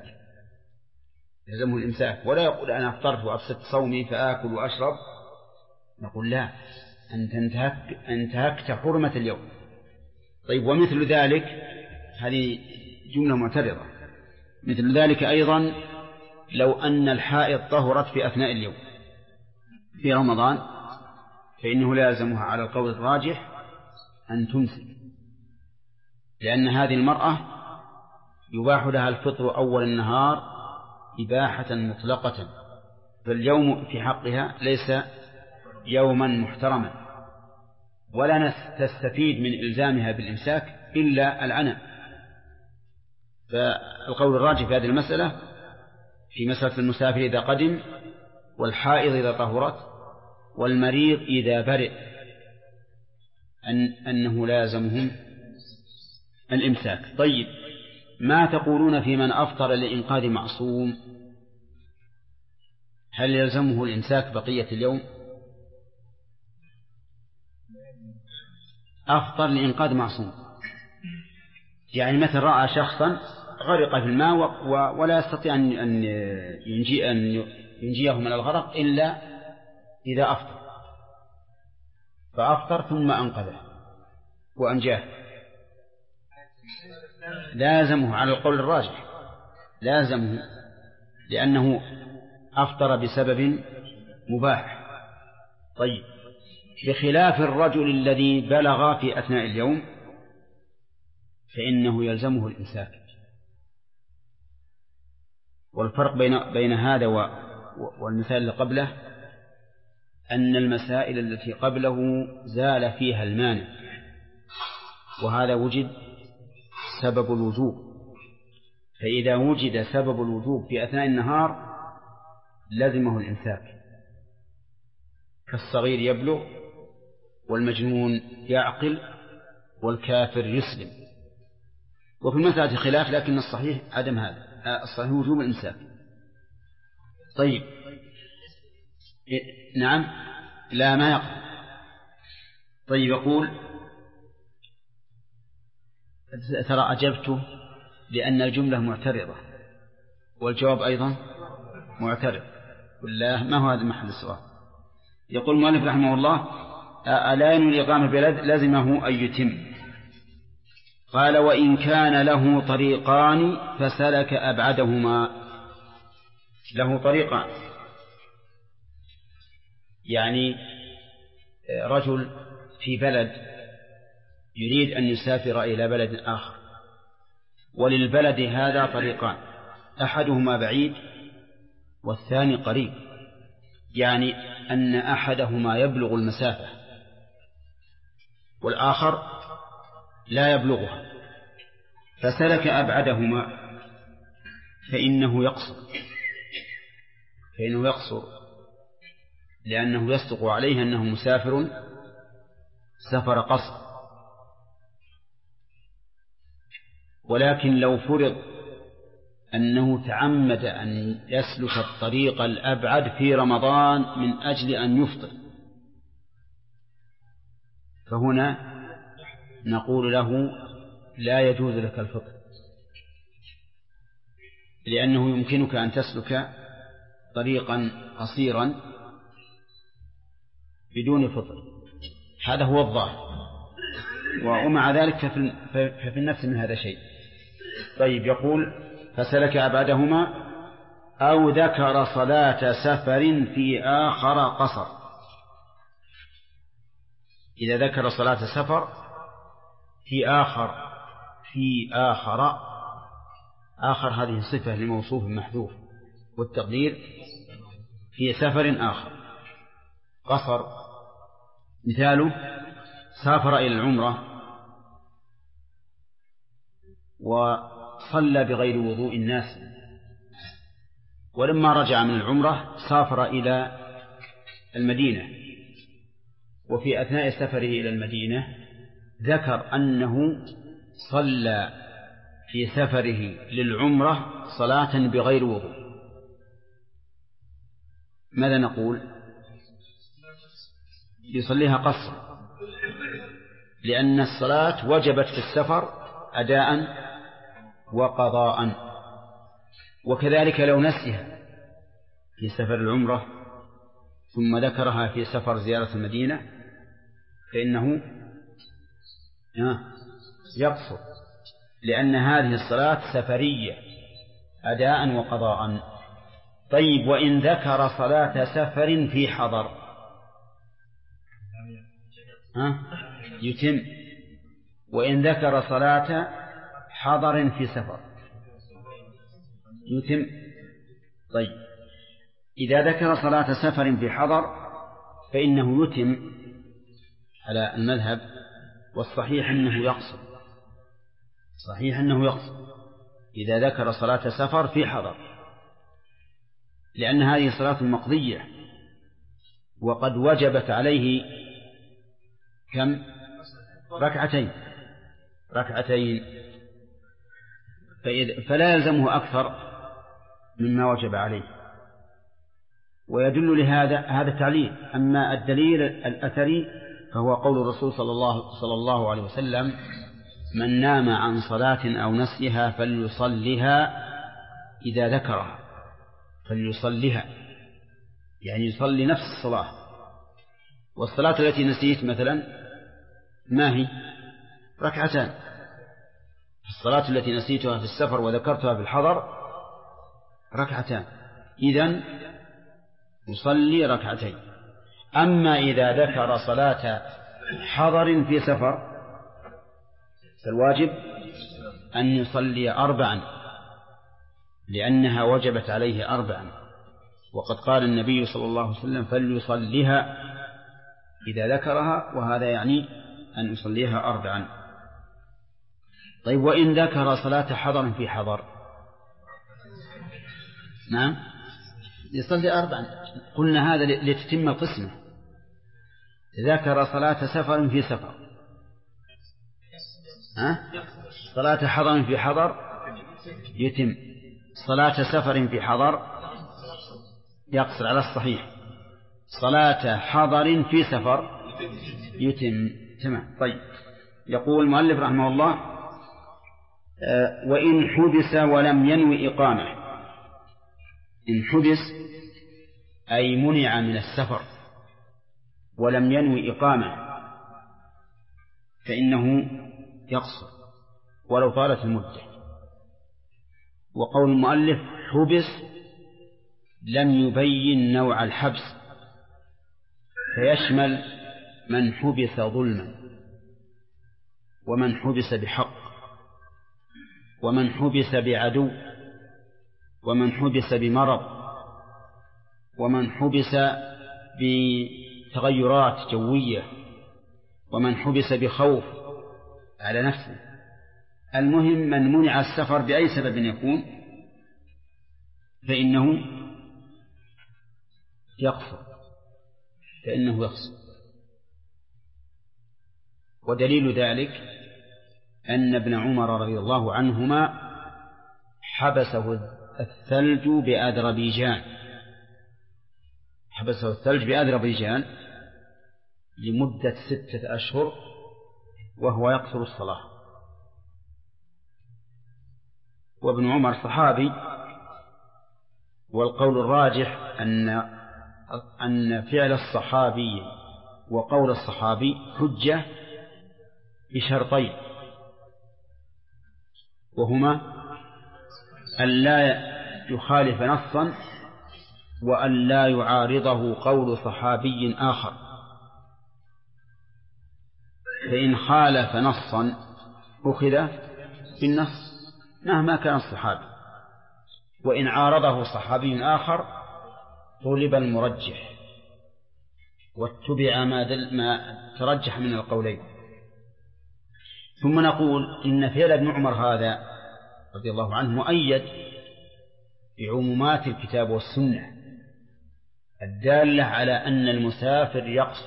الإمساك ولا يقول أنا أفطرت وأفسدت صومي فآكل وأشرب. نقول لا، أنت انتهكت حرمة اليوم. طيب، ومثل ذلك هذه جملة معترضة. مثل ذلك أيضا لو أن الحائض طهرت في أثناء اليوم في رمضان فإنه لا يلزمها على القول الراجح أن تمسك، لأن هذه المرأة يباح لها الفطر أول النهار إباحة مطلقة، فاليوم في حقها ليس يوما محترما ولا تستفيد من إلزامها بالإمساك إلا العناء. فالقول الراجح في هذه المسألة في مسألة المسافر إذا قدم والحائض إذا طهرت والمريض إذا برئ أنه لا يلزمهم الإمساك. طيب، ما تقولون في من أفطر لإنقاذ معصوم؟ هل يلزمه الإمساك بقية اليوم؟ أفطر لإنقاذ معصوم يعني مثل رأى شخصا غرق في الماء ولا يستطيع أن ينجيه من الغرق إلا إذا أفطر، فأفطر ثم أنقذه وأنجاه، لازمه على القول الراجح، لازمه لأنه أفطر بسبب مباح. طيب، بخلاف الرجل الذي بلغ في أثناء اليوم فإنه يلزمه الإمساك. والفرق بين هذا والمثال اللي قبله أن المسائل التي قبله زال فيها المانع، وهذا وجد سبب الوجوب، فإذا وجد سبب الوجوب في أثناء النهار لزمه الإمساك، كالصغير يبلغ والمجنون يعقل والكافر يسلم. وفي المسألة خلاف، لكن الصحيح عدم هذا، الصحيح وجوب الإمساك. طيب، نعم، لا ما يقع. طيب، يقول ترى أجبته لأن الجملة معترضة والجواب أيضا معترض، والله ما هو هذا محل السؤال. يقول المؤلف رحمه الله: ألا ينوي الإقامة بلد لزمه أن يتم. قال: وإن كان له طريقان فسلك أبعدهما. له طريقان، يعني رجل في بلد يريد أن يسافر إلى بلد آخر، وللبلد هذا طريقان، أحدهما بعيد والثاني قريب، يعني أن أحدهما يبلغ المسافة والآخر لا يبلغها، فسلك أبعدهما فإنه يقصر لأنه يصدق عليه أنه مسافر سفر قصر. ولكن لو فرض أنه تعمد أن يسلك الطريق الأبعد في رمضان من أجل أن يفطر، فهنا نقول له: لا يجوز لك الفطر، لأنه يمكنك أن تسلك طريقا قصيرا بدون فطر. هذا هو الظاهر، ومع ذلك ففي النفس من هذا شيء. طيب، يقول: فسلك أبعدهما أو ذكر صلاة سفر في آخر قصر. إذا ذكر صلاة سفر في آخر هذه صفة لموصوف محذوف، والتقدير في سفر آخر قصر. مثاله: سافر إلى العمرة وصلى بغير وضوء الناس، ولما رجع من العمرة سافر إلى المدينة، وفي أثناء سفره إلى المدينة ذكر أنه صلى في سفره للعمرة صلاة بغير وضوء. ماذا نقول؟ يصليها قصر، لأن الصلاة وجبت في السفر أداء وقضاء. وكذلك لو نسيها في سفر العمرة ثم ذكرها في سفر زيارة المدينة فإنه يقصر، لأن هذه الصلاة سفرية أداء وقضاء. طيب، وإن ذكر صلاة سفر في حضر يتم، وإن ذكر صلاة حضر في سفر يتم. طيب، إذا ذكر صلاة سفر في حضر فإنه يتم على المذهب، والصحيح أنه يقصر إذا ذكر صلاة سفر في حضر، لأن هذه صلاة مقضية وقد وجبت عليه كم؟ ركعتين، فلا يلزمه أكثر مما وجب عليه. ويدل لهذا هذا التعليل. أما الدليل الأثري فهو قول الرسول صلى الله عليه وسلم: من نام عن صلاة أو نسيها فليصلها إذا ذكرها. فليصلها يعني يصلي نفس الصلاة. والصلاة التي نسيت مثلا ما هي؟ ركعتان. الصلاة التي نسيتها في السفر وذكرتها في الحضر ركعتان، إذن يصلي ركعتين. أما إذا ذكر صلاة حضر في سفر فالواجب أن يصلي 4 لأنها وجبت عليه 4، وقد قال النبي صلى الله عليه وسلم: فليصليها إذا ذكرها، وهذا يعني أن يصليها 4. طيب، وإن ذكر صلاة حضر في حضر يصلي 4. قلنا هذا لتتم القسمة. ذكر صلاة سفر في سفر، صلاة حضر في حضر يتم، صلاة سفر في حضر يقصر على الصحيح، صلاة حضر في سفر يتم. تمام. طيب، يقول المؤلف رحمه الله: وإن حبس ولم ينوي إقامة. إن حبس أي منع من السفر ولم ينوي إقامة فإنه يقصر ولو طالت المدة. وقول المؤلف حبس لم يبين نوع الحبس، فيشمل من حبس ظلما، ومن حبس بحق، ومن حبس بعدو، ومن حبس بمرض، ومن حبس بتغيرات جوية، ومن حبس بخوف على نفسه. المهم من منع السفر بأي سبب يكون فإنه يقصر، ودليل ذلك أن ابن عمر رضي الله عنهما حبسه الثلج بأذربيجان لمدة 6 أشهر وهو يقصر الصلاة. وابن عمر صحابي، والقول الراجح أن فعل الصحابي وقول الصحابي حجة بشرطين، وهما أن لا يخالف نصا، وأن لا يعارضه قول صحابي آخر. فإن خالف نصا أخذ بالنص مهما كان الصحابي، وإن عارضه صحابي آخر طلب المرجح واتبع ما ترجح من القولين. ثم نقول إن فعل ابن عمر هذا رضي الله عنه مؤيد بعمومات الكتاب والسنة الدالة على أن المسافر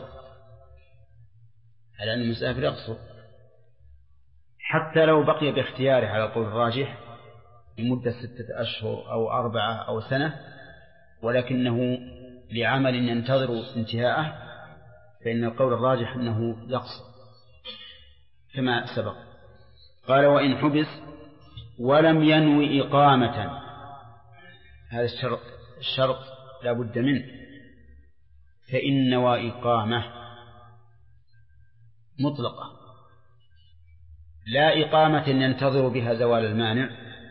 يقصر، حتى لو بقي باختياره على القول الراجح لمدة 6 أشهر أو 4 أو سنة، ولكنه لعمل ينتظر انتهاءه، فإن القول الراجح أنه يقصر كما سبق. قال وإن حبس ولم ينوي إقامة، هذا الشرط لا بد منه، فإن نوى إقامة مطلقة لا إقامة ينتظر بها زوال المانع،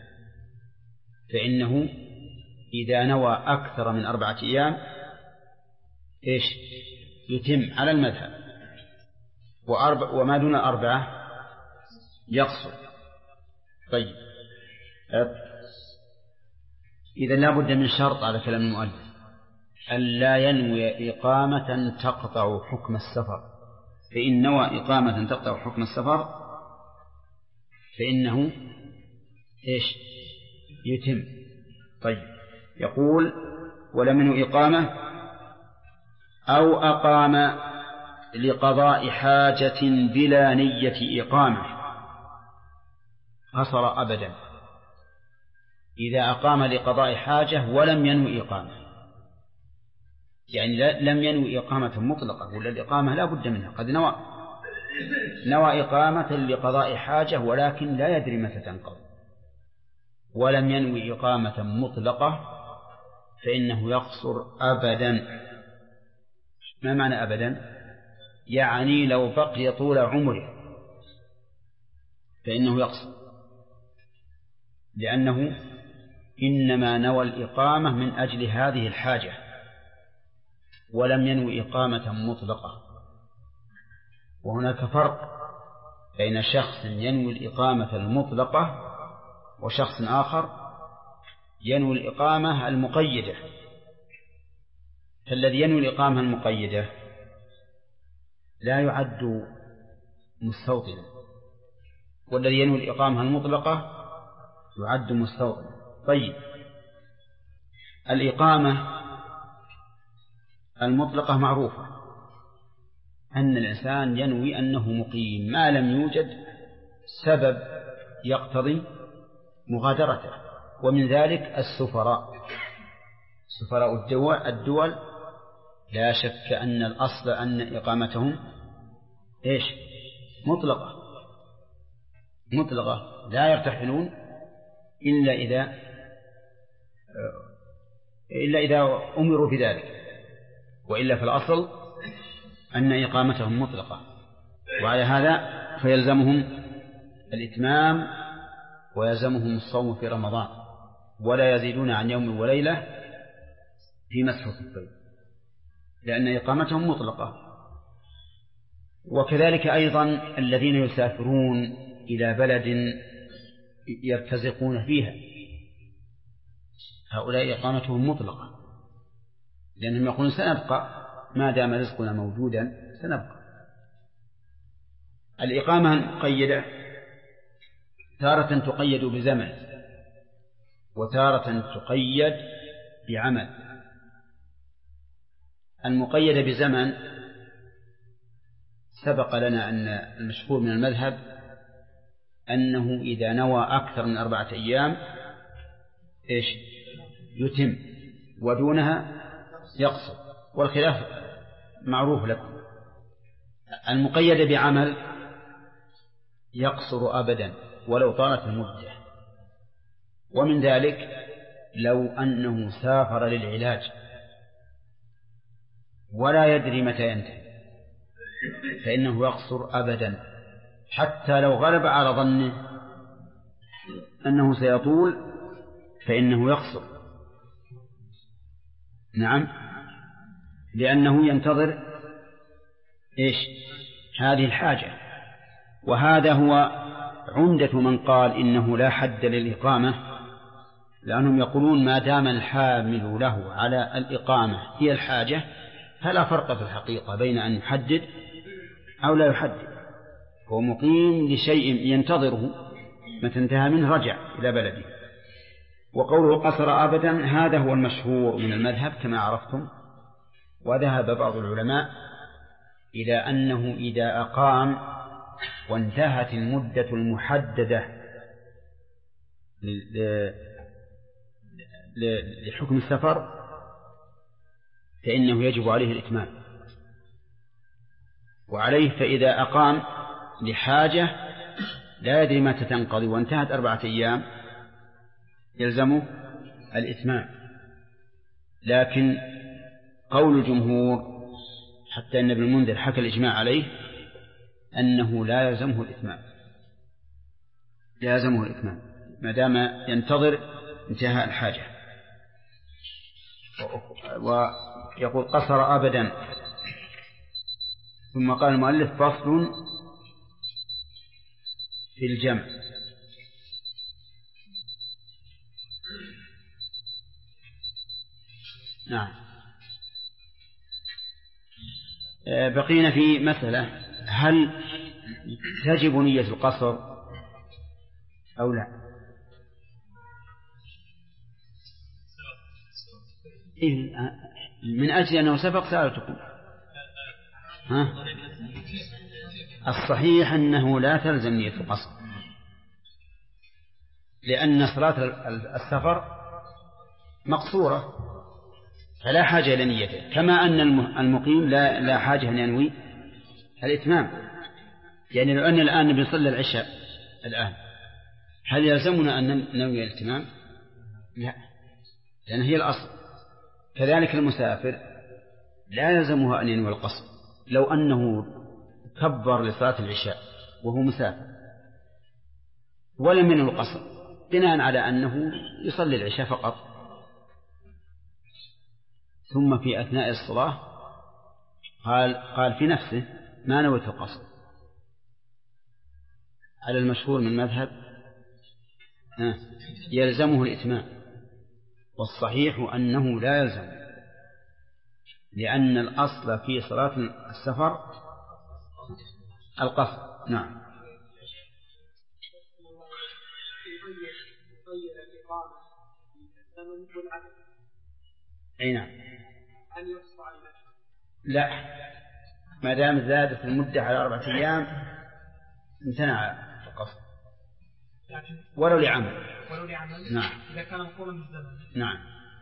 فإنه إذا نوى أكثر من 4 أيام يتم على المذهب، وما دون 4 يقصر. طيب، إذا لا بد من شرط على كلام المؤلف أن لا ينوي إقامة تقطع حكم السفر، فإن نوى إقامة تقطع حكم السفر فإنه يتم. طيب، يقول ولم ينوي إقامة أو أقام لقضاء حاجة بلا نية إقامة قصر أبدا. إذا أقام لقضاء حاجة ولم ينوي إقامة، يعني لم ينوي إقامة مطلقة، ولا الإقامة لا بد منها، قد نوى إقامة لقضاء حاجة ولكن لا يدري متى تنقضي، ولم ينوي إقامة مطلقة فإنه يقصر أبدا. ما معنى أبدا؟ يعني لو بقي طول عمره فإنه يقصر، لأنه إنما نوى الإقامة من أجل هذه الحاجة ولم ينوي إقامة مطلقة. وهناك فرق بين شخص ينوي الإقامة المطلقة وشخص آخر ينوي الإقامة المقيدة. فالذي ينوي الإقامة المقيدة لا يعد مستوطنا، والذي ينوي الإقامة المطلقة يعد مستوطنا. طيب، الإقامة المطلقة معروفة أن الإنسان ينوي أنه مقيم ما لم يوجد سبب يقتضي مغادرته، ومن ذلك سفراء الدول لا شك أن الأصل أن إقامتهم مطلقة لا يرتحلون إلا إذا أمروا بذلك، وإلا في الأصل أن إقامتهم مطلقة، وعلى هذا فيلزمهم الإتمام ويلزمهم الصوم في رمضان، ولا يزيدون عن يوم وليلة في مسح الخفين، لأن إقامتهم مطلقة. وكذلك أيضا الذين يسافرون إلى بلد يرتزقون فيها، هؤلاء إقامتهم مطلقة، لأنهم يقولون سنبقى ما دام رزقنا موجودا سنبقى. الإقامة المقيدة تارة تقيد بزمن وتارة تقيد بعمل. المقيدة بزمن سبق لنا أن المشهور من المذهب أنه إذا نوى أكثر من 4 أيام يتم، ودونها يقصر، والخلاف معروف لكم. المقيد بعمل يقصر أبدا ولو طالت المدة. ومن ذلك لو أنه سافر للعلاج ولا يدري متى ينتهي فإنه يقصر أبدا، حتى لو غلب على ظنه أنه سيطول فإنه يقصر. نعم، لأنه ينتظر هذه الحاجة. وهذا هو عمدة من قال إنه لا حد للإقامة، لأنهم يقولون ما دام الحامل له على الإقامة هي الحاجة فلا فرق في الحقيقة بين أن يحدد أو لا يحدد، هو مقيم لشيء ينتظره، متى انتهى منه رجع إلى بلده. وقوله قصر أبدا هذا هو المشهور من المذهب كما عرفتم. وذهب بعض العلماء إلى أنه إذا أقام وانتهت المدة المحددة لحكم السفر فإنه يجب عليه الإتمام. وعليه فإذا أقام لحاجة لا يدري متى تنقضي وانتهت 4 أيام يلزمه الإتمام. لكن قول الجمهور حتى أن ابن المنذر حكى الإجماع عليه أنه لا يلزمه الإتمام، لا يلزمه الإتمام ما دام ينتظر انتهاء الحاجة. ويقول قصر أبدا. ثم قال المؤلف فصل في الجمع. نعم، بقينا في مسألة هل تجب نية القصر أو لا؟ من أجل أنه سبق سألتكم. الصحيح أنه لا تلزم نية القصر، لأن صلاة السفر مقصورة فلا حاجة إلى نيته، كما أن المقيم لا حاجة أن ينوي الإتمام. يعني لو أن الآن بنصلي العشاء الآن هل يلزمنا أن ننوي الإتمام؟ لا، لأن هي الأصل. كذلك المسافر لا يلزمها أن ينوي القصر لو أنه كبر لصلاة العشاء وهو مسافر ولم ينوي القصر بناء على أنه يصلي العشاء فقط، ثم في أثناء الصلاة قال في نفسه ما نويت القصر. على المشهور من المذهب يلزمه الإتمام، والصحيح أنه لا يلزم، لأن الأصل في صلاة السفر القصر. نعم. أي نعم. لا، ما دام زادت المدة على 4 أيام امتنع القصر ولو لعمل. نعم. إذا كان مقولا بالزمن. نعم.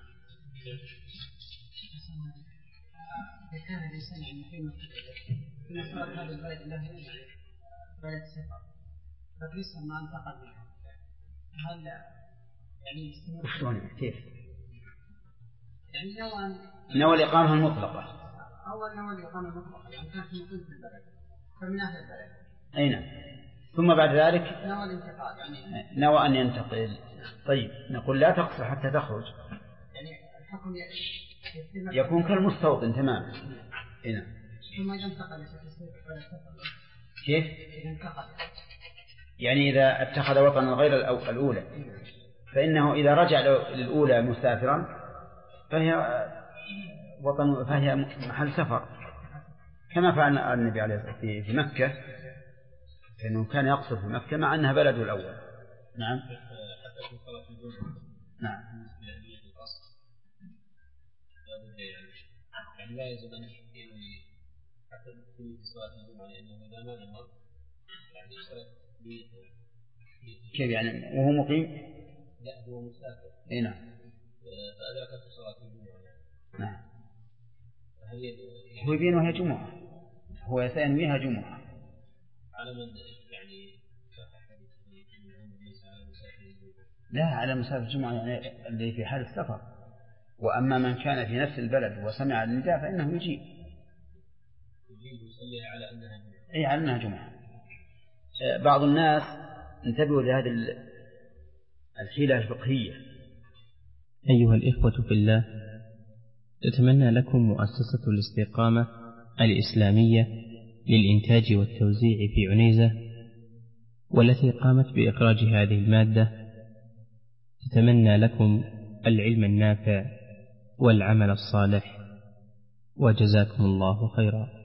إذا كان الإنسان يعني في نفرات هذا البلد له بلد سفر فليس ما انتقل منها، هل يعني وشلون كيف؟ يعني نوى الإقامة المطلقة أول نوى الإقامة المطلقة يعني كان في مقيم في البلد فمن أهل البلد. أي نعم. ثم بعد ذلك نوى الانتقال يعني نوى أن ينتقل. طيب نقول لا تقصر حتى تخرج يعني الحكم يكون كالمستوطن تماما. نعم. ثم إذا انتقل كيف؟ إذا انتقل يعني إذا اتخذ وطنا غير الأولى فإنه إذا رجع للأولى مسافرا فهي محل سفر كما فعل النبي عليه الصلاة والسلام في مكة لأنه كان يقصد في مكة مع أنها بلده الأول. نعم. نعم. يعني لا يجب أن حتى في صلاة الجمعة لأنه إذا ما نمر يعني يشترط كيف يعني وهو مقيم؟ لا هو مسافر. إيه نعم. فأدرك في صلاة الجمعة. نعم. هو يبين وهي جمعة هو سينويها جمعة. على من يعني لا على مسافر الجمعة يعني اللي في حال السفر. وأما من كان في نفس البلد وسمع النداء فإنه يجيب يصليها على أنها جمعة. أي على أنها جمعة. بعض الناس انتبهوا لهذه الحيلة الفقهية. أيها الإخوة في الله، تتمنى لكم مؤسسة الاستقامة الإسلامية للإنتاج والتوزيع في عنيزة والتي قامت بإخراج هذه المادة، تتمنى لكم العلم النافع والعمل الصالح، وجزاكم الله خيرا.